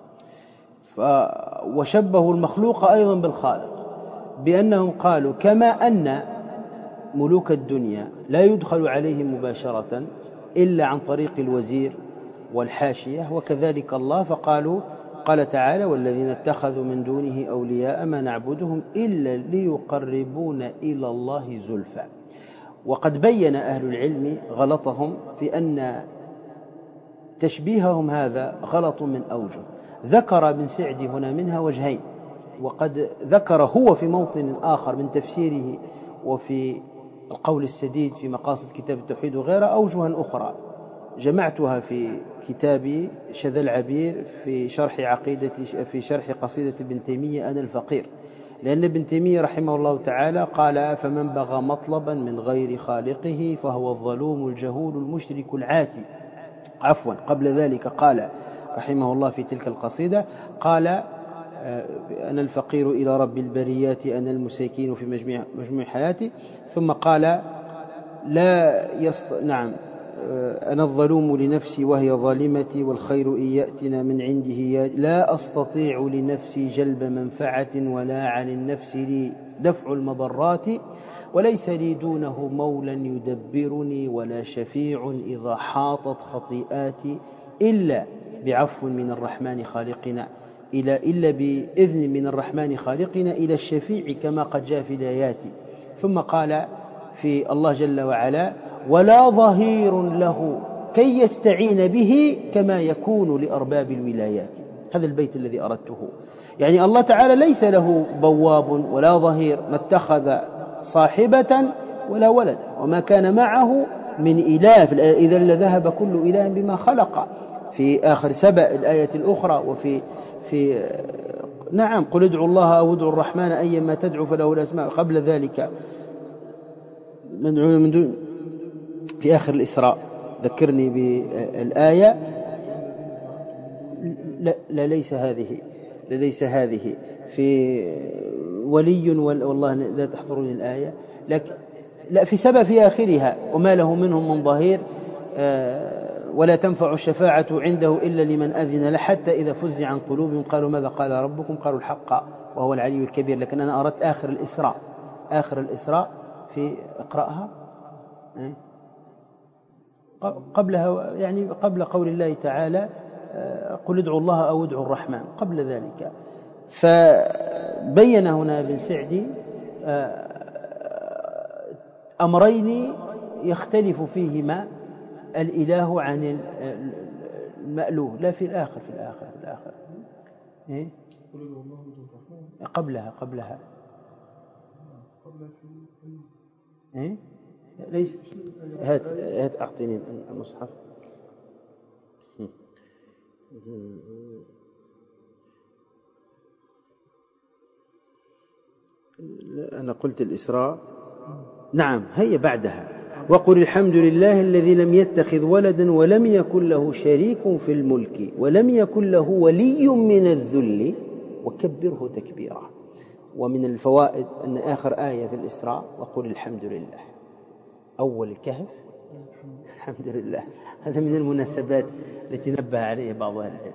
وشبهوا المخلوق أيضا بالخالق، بأنهم قالوا كما أن ملوك الدنيا لا يدخل عليهم مباشرة إلا عن طريق الوزير والحاشية، وكذلك الله، فقالوا قال تعالى: والذين اتخذوا من دونه أولياء ما نعبدهم إلا ليقربون إلى الله زلفى. وقد بين أهل العلم غلطهم في أن تشبيههم هذا غلط من أوجه. ذكر ابن سعدي هنا منها وجهين، وقد ذكر هو في موطن آخر من تفسيره وفي القول السديد في مقاصد كتاب التوحيد وغيره أوجها أخرى، جمعتها في كتابي شذا العبير في شرح قصيدة ابن تيمية أنا الفقير. لأن ابن تيمية رحمه الله تعالى قال: فمن بغى مطلبا من غير خالقه فهو الظلوم الجهول المشرك العاتي. عفوا، قبل ذلك قال رحمه الله في تلك القصيدة، قال: أنا الفقير إلى رب البريات، أنا المساكين في مجموع حياتي. ثم قال: نعم، أنا الظلوم لنفسي وهي ظالمتي، والخير إن يأتنا من عنده لا أستطيع لنفسي جلب منفعة، ولا عن النفس لي دفع المضرات، وليس لي دونه مولا يدبرني، ولا شفيع إذا حاطت خطيئاتي، إلا بعفو من الرحمن خالقنا إلا بإذن من الرحمن خالقنا إلى الشفيع كما قد جاء في الآيات. ثم قال في الله جل وعلا: ولا ظهير له كي يستعين به كما يكون لأرباب الولايات. هذا البيت الذي أردته، يعني الله تعالى ليس له بواب ولا ظهير، ما اتخذ صاحبة ولا ولد، وما كان معه من إله، إذا لذهب كل إله بما خلق، في آخر سبأ الآية الأخرى. نعم، قل ادعوا الله أو ادعوا الرحمن أيما تدعوا فله الأسماء. قبل ذلك من دون في آخر الإسراء، ذكرني بالآية. لا ليس هذه في ولي، والله لا تحضرني الآية، لكن لا، في سبأ في آخرها: وما له منهم من ظهير، ولا تنفع الشفاعة عنده إلا لمن أذن له، حتى إذا فزع عن قلوبهم قالوا ماذا قال ربكم، قالوا الحق وهو العلي الكبير. لكن أنا أردت آخر الإسراء في اقرأها قبلها، يعني قبل قول الله تعالى: قل ادعوا الله أو ادعوا الرحمن، قبل ذلك. فبين هنا ابن سعدي أمرين يختلف فيهما الإله عن المألوه، لا في الآخر إيه؟ قبلها إيه؟ ليس. هات أعطيني المصحف. أنا قلت الإسراء، نعم هي بعدها. وقل الحمد لله الذي لم يتخذ ولدا ولم يكن له شريك في الملك ولم يكن له ولي من الذل وكبره تكبيرا. ومن الفوائد أن آخر آية في الإسراء وقل الحمد لله، أول الكهف الحمد لله. هذا من المناسبات التي نبه عليها بعض أهل العلم.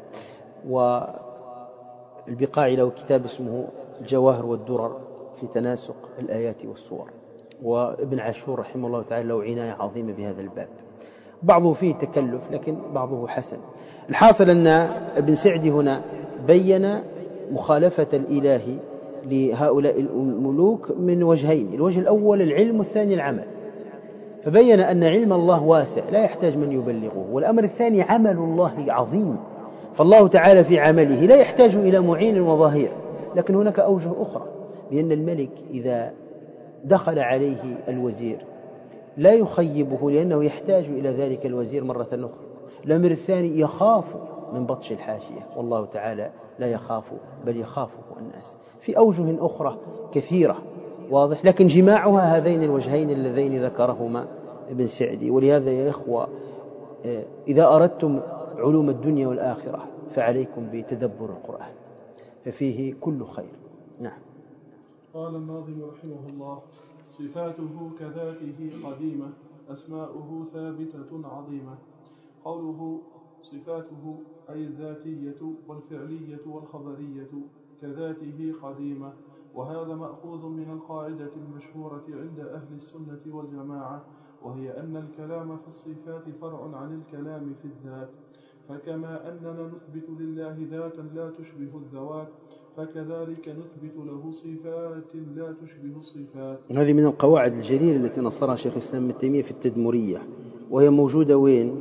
والبقاعي له كتاب اسمه الجواهر والدرر في تناسق الآيات والصور، وابن عاشور رحمه الله تعالى له عناية عظيمة بهذا الباب، بعضه فيه تكلف لكن بعضه حسن. الحاصل أن ابن سعدي هنا بين مخالفة الإله لهؤلاء الملوك من وجهين: الوجه الأول العلم والثاني العمل، فبين أن علم الله واسع لا يحتاج من يبلغه، والأمر الثاني عمل الله عظيم، فالله تعالى في عمله لا يحتاج إلى معين وظهير. لكن هناك أوجه أخرى، بأن الملك إذا دخل عليه الوزير لا يخيبه لأنه يحتاج إلى ذلك الوزير مرة أخرى. الأمر الثاني يخاف من بطش الحاشية، والله تعالى لا يخاف بل يخافه الناس. في أوجه أخرى كثيرة واضح، لكن جماعها هذين الوجهين اللذين ذكرهما ابن سعدي. ولهذا يا إخوة إذا أردتم علوم الدنيا والآخرة فعليكم بتدبر القرآن ففيه كل خير. نعم. قال الناظم رحمه الله: صفاته كذاته قديمة، أسماؤه ثابتة عظيمة. قوله صفاته أي الذاتية والفعلية والخبرية كذاته قديمة، وهذا مأخوذ من القاعدة المشهورة عند أهل السنة والجماعة، وهي أن الكلام في الصفات فرع عن الكلام في الذات. فكما أننا نثبت لله ذاتا لا تشبه الذوات، فكذلك نثبت له صفات لا تشبه الصفات. هذه من القواعد الجليلة التي نصرها شيخ الإسلام ابن تيمية في التدمرية، وهي موجودة وين؟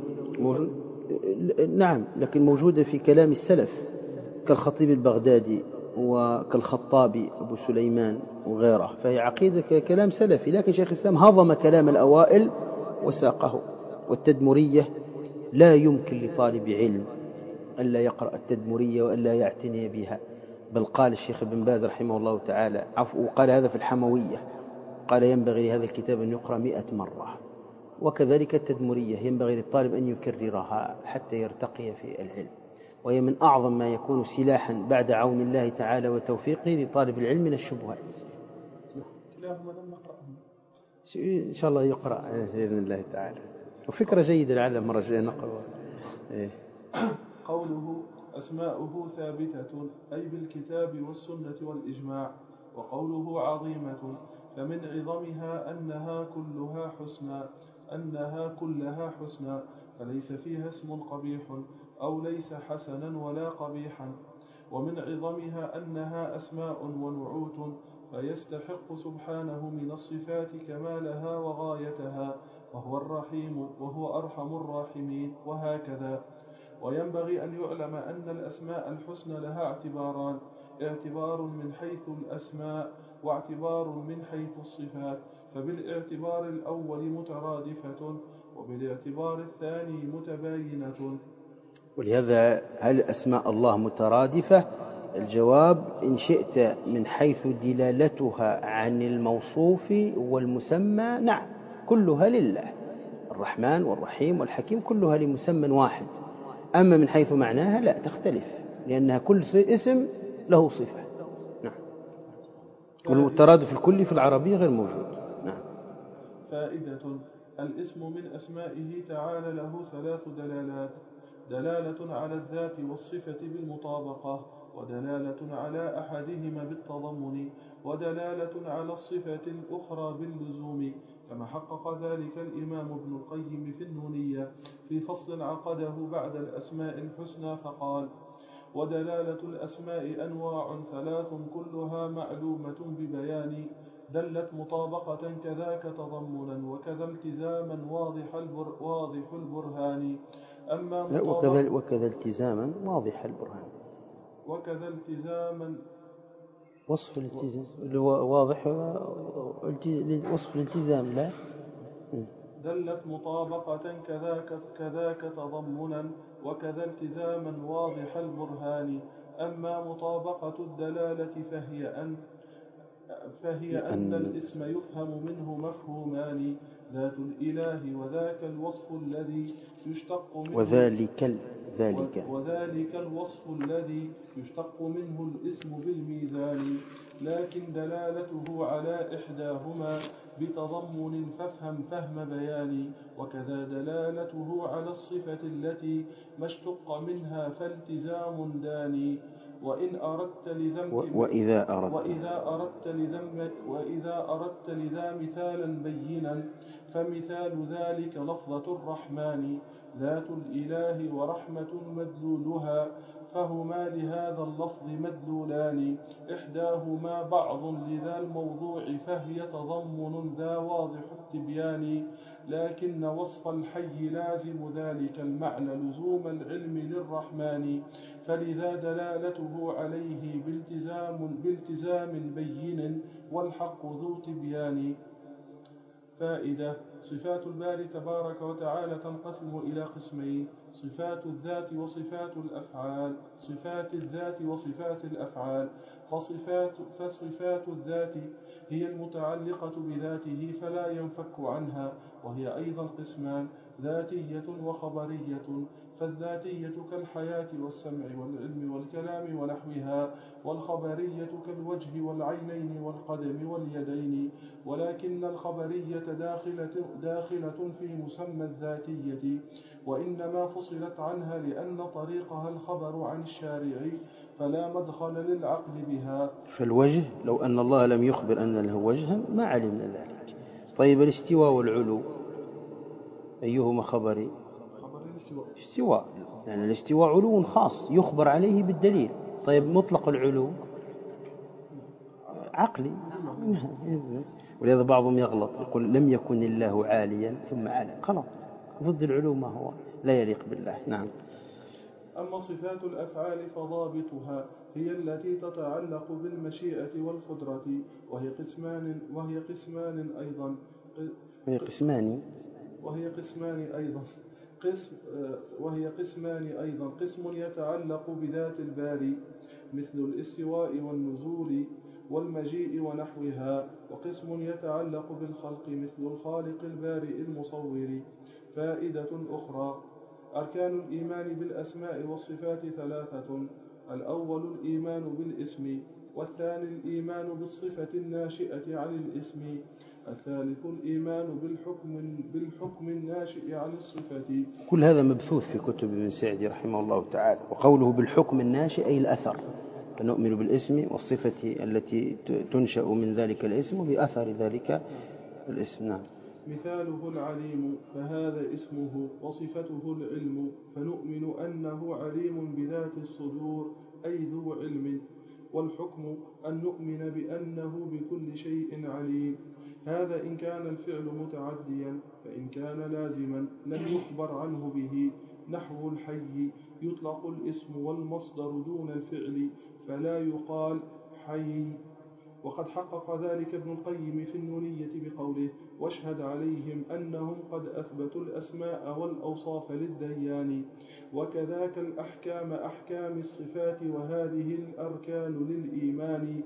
نعم، لكن موجودة في كلام السلف كالخطيب البغدادي وكالخطابي أبو سليمان وغيره، فهي عقيدة كلام سلفي، لكن شيخ الإسلام هضم كلام الأوائل وساقه. والتدمرية لا يمكن لطالب علم ألا يقرأ التدمرية وألا يعتني بها، بل قال الشيخ ابن باز رحمه الله تعالى وقال هذا في الحموية، قال ينبغي لهذا الكتاب أن يقرأ 100 مرة. وكذلك التدمرية ينبغي للطالب أن يكررها حتى يرتقي في العلم، وهي من أعظم ما يكون سلاحا بعد عون الله تعالى وتوفيقه لطالب العلم من الشبهات. إن شاء الله يقرأ بإذن الله تعالى، وفكرة جيدة لعل مرة جاية نقرأ. قوله أسماؤه ثابتة أي بالكتاب والسنة والإجماع. وقوله عظيمة فمن عظمها أنها كلها حسنى فليس فيها اسم قبيح أو ليس حسنا ولا قبيحا. ومن عظمها أنها أسماء ونعوت، فيستحق سبحانه من الصفات كمالها وغايتها، وهو الرحيم وهو أرحم الراحمين، وهكذا. وينبغي أن يعلم أن الأسماء الحسنى لها اعتباران: اعتبار من حيث الأسماء واعتبار من حيث الصفات، فبالاعتبار الأول مترادفة وبالاعتبار الثاني متباينة. ولهذا هل أسماء الله مترادفة؟ الجواب إن شئت من حيث دلالتها عن الموصوف والمسمى نعم، كلها لله، الرحمن والرحيم والحكيم كلها لمسمى واحد. أما من حيث معناها لا، تختلف، لأنها كل اسم له صفة. نعم. والترادف الكلي في العربية غير موجود. نعم. فائدة: الاسم من أسمائه تعالى له 3 دلالات: دلالة على الذات والصفة بالمطابقة، ودلالة على أحدهما بالتضمن، ودلالة على الصفة الأخرى باللزوم، كما حقق ذلك الإمام ابن القيم في النونية في فصل عقده بعد الأسماء الحسنى فقال: ودلالة الأسماء أنواع 3 كلها معلومة ببيان، دلت مطابقة كذاك تضمنا وكذا التزاما واضح البرهان. أما وكذا التزاما واضح البرهان، وكذا التزاما وصف الالتزام اللي هو واضح وصف الالتزام لا دلت مطابقة كذاك تضمنا وكذا التزاما واضح البرهان. أما مطابقة الدلالة فهي أن فهي أن الاسم يفهم منه مفهومان: ذات الإله وذاك الوصف الذي يشتق منه وذلك الوصف الذي يشتق منه الاسم بالميزان، لكن دلالته على إحداهما بتضمن فافهم فهم بيان، وكذا دلالته على الصفة التي ما اشتق منها فالتزام داني. وإذا أردت لذا مثالا بينا فمثال ذلك لفظة الرحمن: ذات الإله ورحمة مدلولها، فهما لهذا اللفظ مدلولان، إحداهما بعض لذا الموضوع فهي تضمن ذا واضح التبيان، لكن وصف الحي لازم ذلك المعنى لزوم العلم للرحمن، فلذا دلالته عليه بالتزام بين، والحق ذو تبيان. فائدة: صفات الباري تبارك وتعالى تنقسم إلى قسمين: صفات الذات وصفات الأفعال. صفات الذات وصفات الأفعال: فصفات الذات هي المتعلقة بذاته فلا ينفك عنها، وهي أيضا قسمان: ذاتية وخبرية. فالذاتية كالحياة والسمع والعلم والكلام ونحوها، والخبرية كالوجه والعينين والقدم واليدين، ولكن الخبرية داخلة في مسمى الذاتية، وإنما فصلت عنها لأن طريقها الخبر عن الشارع، فلا مدخل للعقل بها. فالوجه لو أن الله لم يخبر أن له وجها ما علمنا ذلك. طيب الاستواء والعلو أيهما خبري؟ استواء، لأن يعني الاستواء علو خاص يخبر عليه بالدليل. طيب مطلق العلو عقلي، ولهذا بعضهم يغلط يقول لم يكن الله عاليا ثم علا، غلط، ضد العلو ما هو لا يليق بالله. نعم. أما صفات الأفعال فضابطها هي التي تتعلق بالمشيئة والقدرة، وهي قسمان أيضا: قسم يتعلق بذات الباري مثل الاستواء والنزول والمجيء ونحوها، وقسم يتعلق بالخلق مثل الخالق البارئ المصور. فائدة أخرى: أركان الإيمان بالأسماء والصفات ثلاثة: الأول الإيمان بالاسم، والثاني الإيمان بالصفة الناشئة عن الاسم، الثالث الإيمان بالحكم الناشئ عن الصفة. كل هذا مبثوث في كتب ابن سعدي رحمه الله تعالى. وقوله بالحكم الناشئ أي الأثر، فنؤمن بالاسم والصفة التي تنشأ من ذلك الاسم وبأثر ذلك الاسم. نعم. مثاله العليم، فهذا اسمه، وصفته العلم، فنؤمن أنه عليم بذات الصدور أي ذو علم. والحكم أن نؤمن بأنه بكل شيء عليم. هذا إن كان الفعل متعديا، فإن كان لازما لم يخبر عنه به، نحو الحي يطلق الاسم والمصدر دون الفعل فلا يقال حي. وقد حقق ذلك ابن القيم في النونية بقوله: واشهد عليهم أنهم قد أثبتوا الأسماء والأوصاف للديان. وكذاك الأحكام أحكام الصفات، وهذه الأركان للإيمان.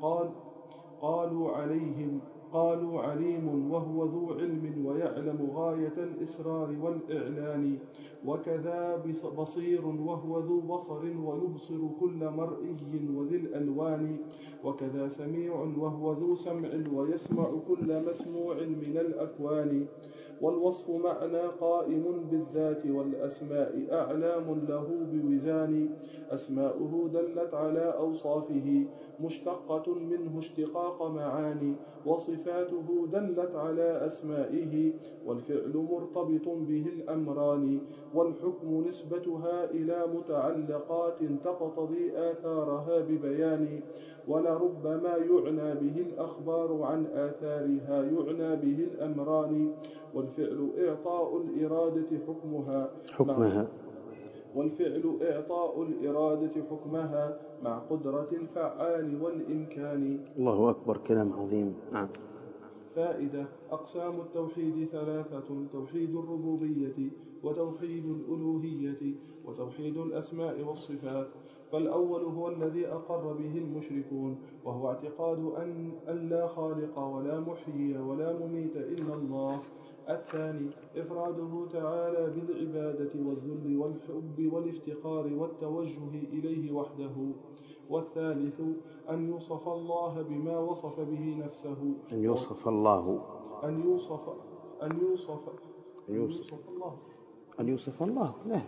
قالوا عليم وهو ذو علم ويعلم غاية الإسرار والإعلان، وكذا بصير وهو ذو بصر ويبصر كل مرئي وذي الألوان، وكذا سميع وهو ذو سمع ويسمع كل مسموع من الأكوان. والوصف معنى قائم بالذات، والأسماء أعلام له بوزان، أسماؤه دلت على أوصافه مشتقة منه اشتقاق معاني، وصفاته دلت على أسمائه والفعل مرتبط به الأمران، والحكم نسبتها إلى متعلقات تقتضي آثارها ببيان، ولربما يعنى به الأخبار عن آثارها يعنى به الأمران. والفعل إعطاء الإرادة حكمها مع قدرة الفعال والإمكان. الله أكبر، كلام عظيم. نعم. فائدة: أقسام التوحيد ثلاثة: توحيد الربوبية، وتوحيد الألوهية، وتوحيد الأسماء والصفات. فالأول هو الذي أقر به المشركون، وهو اعتقاد أن لا خالق ولا محيي ولا مميت إلا الله. الثاني إفراده تعالى بالعبادة والذل والحب والافتقار والتوجه إليه وحده. والثالث أن يوصف الله بما وصف به نفسه. أن يوصف الله أن يوصف الله أن يوصف الله، لا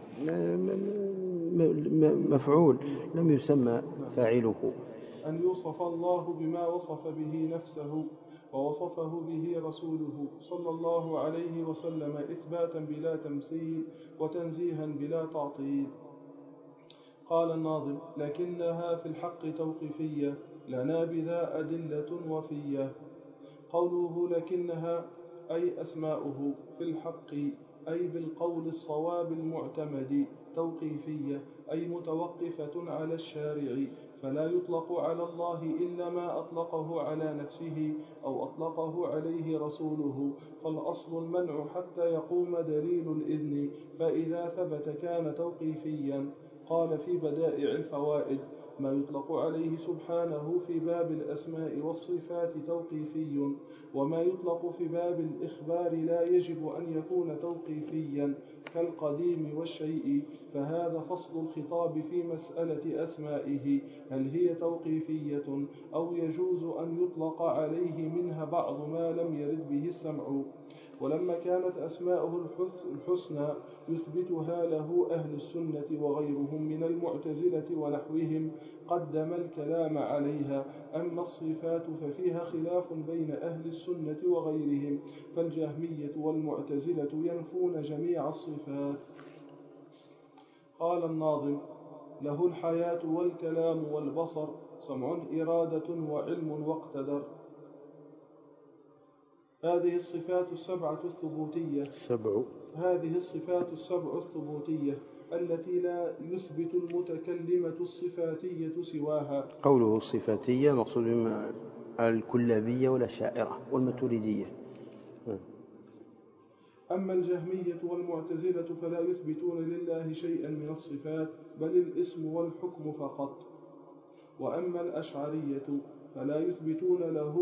مفعول لم يسمى فاعله. أن يوصف الله بما وصف به نفسه ووصفه به رسوله صلى الله عليه وسلم إثباتا بلا تمثيل وتنزيها بلا تعطيل. قال الناظم: لكنها في الحق توقيفية لنا بذا أدلة وفية. قوله لكنها أي أسماؤه في الحق أي بالقول الصواب المعتمد، توقيفية أي متوقفة على الشارع، فلا يطلق على الله إلا ما أطلقه على نفسه أو أطلقه عليه رسوله، فالأصل المنع حتى يقوم دليل الإذن، فإذا ثبت كان توقيفيا. قال في بدائع الفوائد: ما يطلق عليه سبحانه في باب الأسماء والصفات توقيفي، وما يطلق في باب الإخبار لا يجب أن يكون توقيفيا كالقديم والشيء، فهذا فصل الخطاب في مسألة أسمائه، هل هي توقيفية أو يجوز أن يطلق عليه منها بعض ما لم يرد به السمع. ولما كانت أسماؤه الحسنى يثبتها له أهل السنة وغيرهم من المعتزلة ونحوهم قدم الكلام عليها. أما الصفات ففيها خلاف بين أهل السنة وغيرهم، فالجهمية والمعتزلة ينفون جميع الصفات. قال الناظم: له الحياة والكلام والبصر، سمع إرادة وعلم واقتدر. هذه الصفات السبع الثبوتية التي لا يثبت المتكلمة الصفاتية سواها. قوله الصفاتية مقصود بما الكلابية والأشاعرة والماتريدية. أما الجهمية والمعتزلة فلا يثبتون لله شيئا من الصفات، بل الاسم والحكم فقط. وأما الأشعرية فلا يثبتون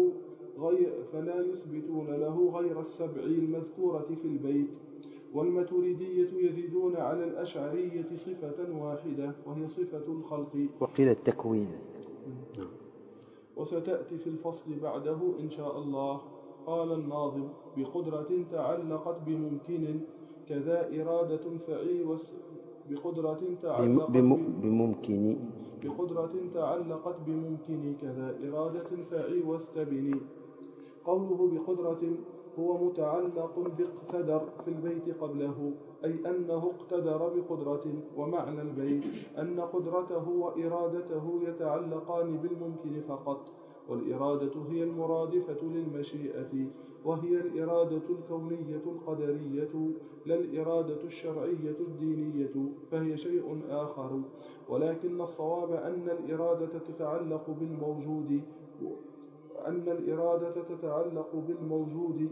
له غير السبع المذكورة في البيت. والماتريدية يزيدون على الأشعرية صفة واحدة وهي صفة الخلق، وقيل التكوين. وستأتي في الفصل بعده إن شاء الله. قال الناظم: بقدرة تعلقت بممكن كذا إرادة فعي بقدرة تعلقت بممكن كذا إرادة فعي واستبني. قوله بقدرة هو متعلق باقتدر في البيت قبله، أي أنه اقتدر بقدرة. ومعنى البيت أن قدرته وإرادته يتعلقان بالممكن فقط، والإرادة هي المرادفة للمشيئة، وهي الإرادة الكونية القدرية لا الإرادة الشرعية الدينية، فهي شيء آخر. ولكن الصواب أن الإرادة تتعلق بالموجود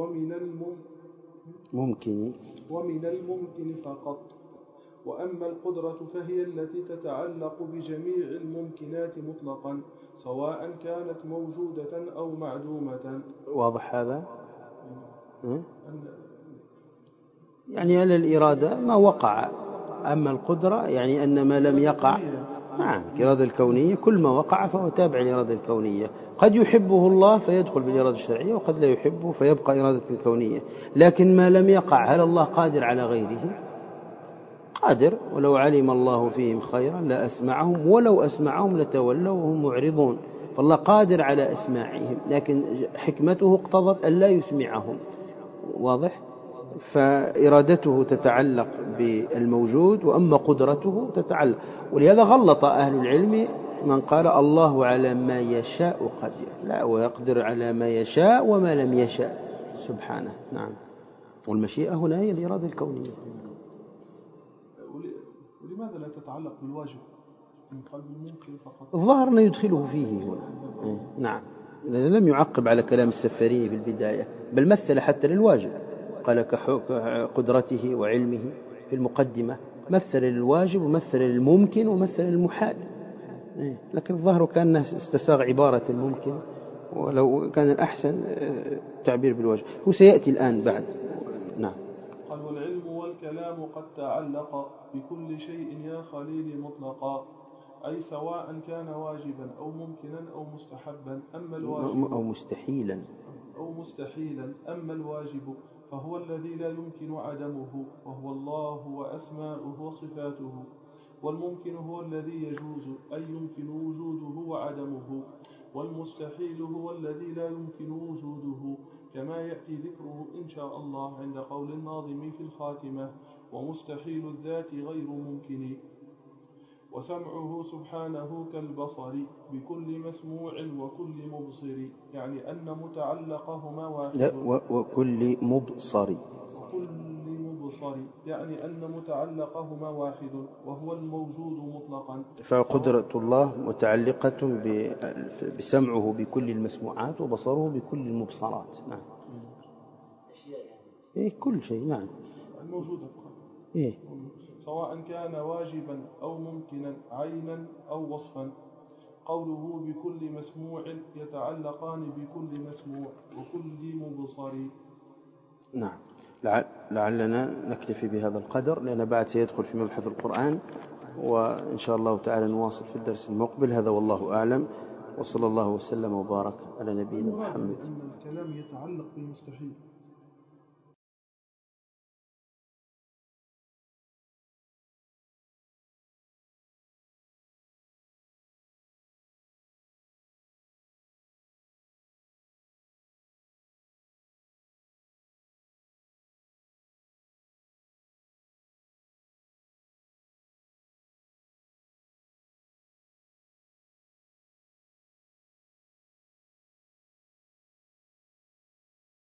ومن الممكن فقط. وأما القدرة فهي التي تتعلق بجميع الممكنات مطلقا، سواء كانت موجودة أو معدومة. واضح هذا؟ يعني على الإرادة ما وقع، أما القدرة يعني أن ما لم يقع. الإرادة الكونية كل ما وقع فهو تابع للإرادة الكونية، قد يحبه الله فيدخل في الإرادة الشرعية، وقد لا يحبه فيبقى إرادة الكونية. لكن ما لم يقع هل الله قادر على غيره؟ قادر، ولو علم الله فيهم خيرا لا أسمعهم، ولو أسمعهم لتولوا وهم معرضون. فالله قادر على أسماعهم، لكن حكمته اقتضت أن لا يسمعهم. واضح؟ فإرادته تتعلق بالموجود، وأما قدرته تتعلق. ولهذا غلط أهل العلم من قال الله على ما يشاء قدير، لا، ويقدر على ما يشاء وما لم يشاء سبحانه. نعم. والمشيئة هنا هي الإرادة الكونية. ولماذا لا تتعلق بالواجب من قلب الممكن فقط؟ الظاهر أنه يدخله فيه هنا. نعم، لم يعقب على كلام السفاري في البداية، بل مثل حتى للواجب، قال كقدرته وعلمه في المقدمة، مثل الواجب ومثل الممكن ومثل المحال. لكن الظاهر كأنه استساغ عبارة الممكن، ولو كان الأحسن التعبير بالواجب. هو سيأتي الآن بعد. نعم. قال والعلم والكلام قد تعلق بكل شيء يا خليلي مطلقا، أي سواء كان واجبا أو ممكنا أو مستحبا. أما الواجب أو مستحيلا أما الواجب فهو الذي لا يمكن عدمه، وهو الله وأسماؤه وصفاته. والممكن هو الذي يجوز أي يمكن وجوده وعدمه. والمستحيل هو الذي لا يمكن وجوده، كما يأتي ذكره إن شاء الله عند قول الناظم في الخاتمة: ومستحيل الذات غير ممكن. وسمعه سبحانه كالبصر بكل مسموع وكل مبصر، يعني أن متعلقهما واحد. وكل مبصر يعني أن متعلقهما واحد، وهو الموجود مطلقا. فقدرة الله متعلقة بسمعه بكل المسموعات وبصره بكل المبصرات. نعم. كل شيء. نعم. الموجود سواء كان واجبا أو ممكنا، عينا أو وصفا. قوله بكل مسموع يتعلقان بكل مسموع وكل مبصر. نعم. لعلنا نكتفي بهذا القدر، لأن بعد سيدخل في مبحث القرآن، وإن شاء الله تعالى نواصل في الدرس المقبل. هذا والله أعلم، وصلى الله وسلم وبارك على نبينا محمد. أن الكلام يتعلق بالمستحيل.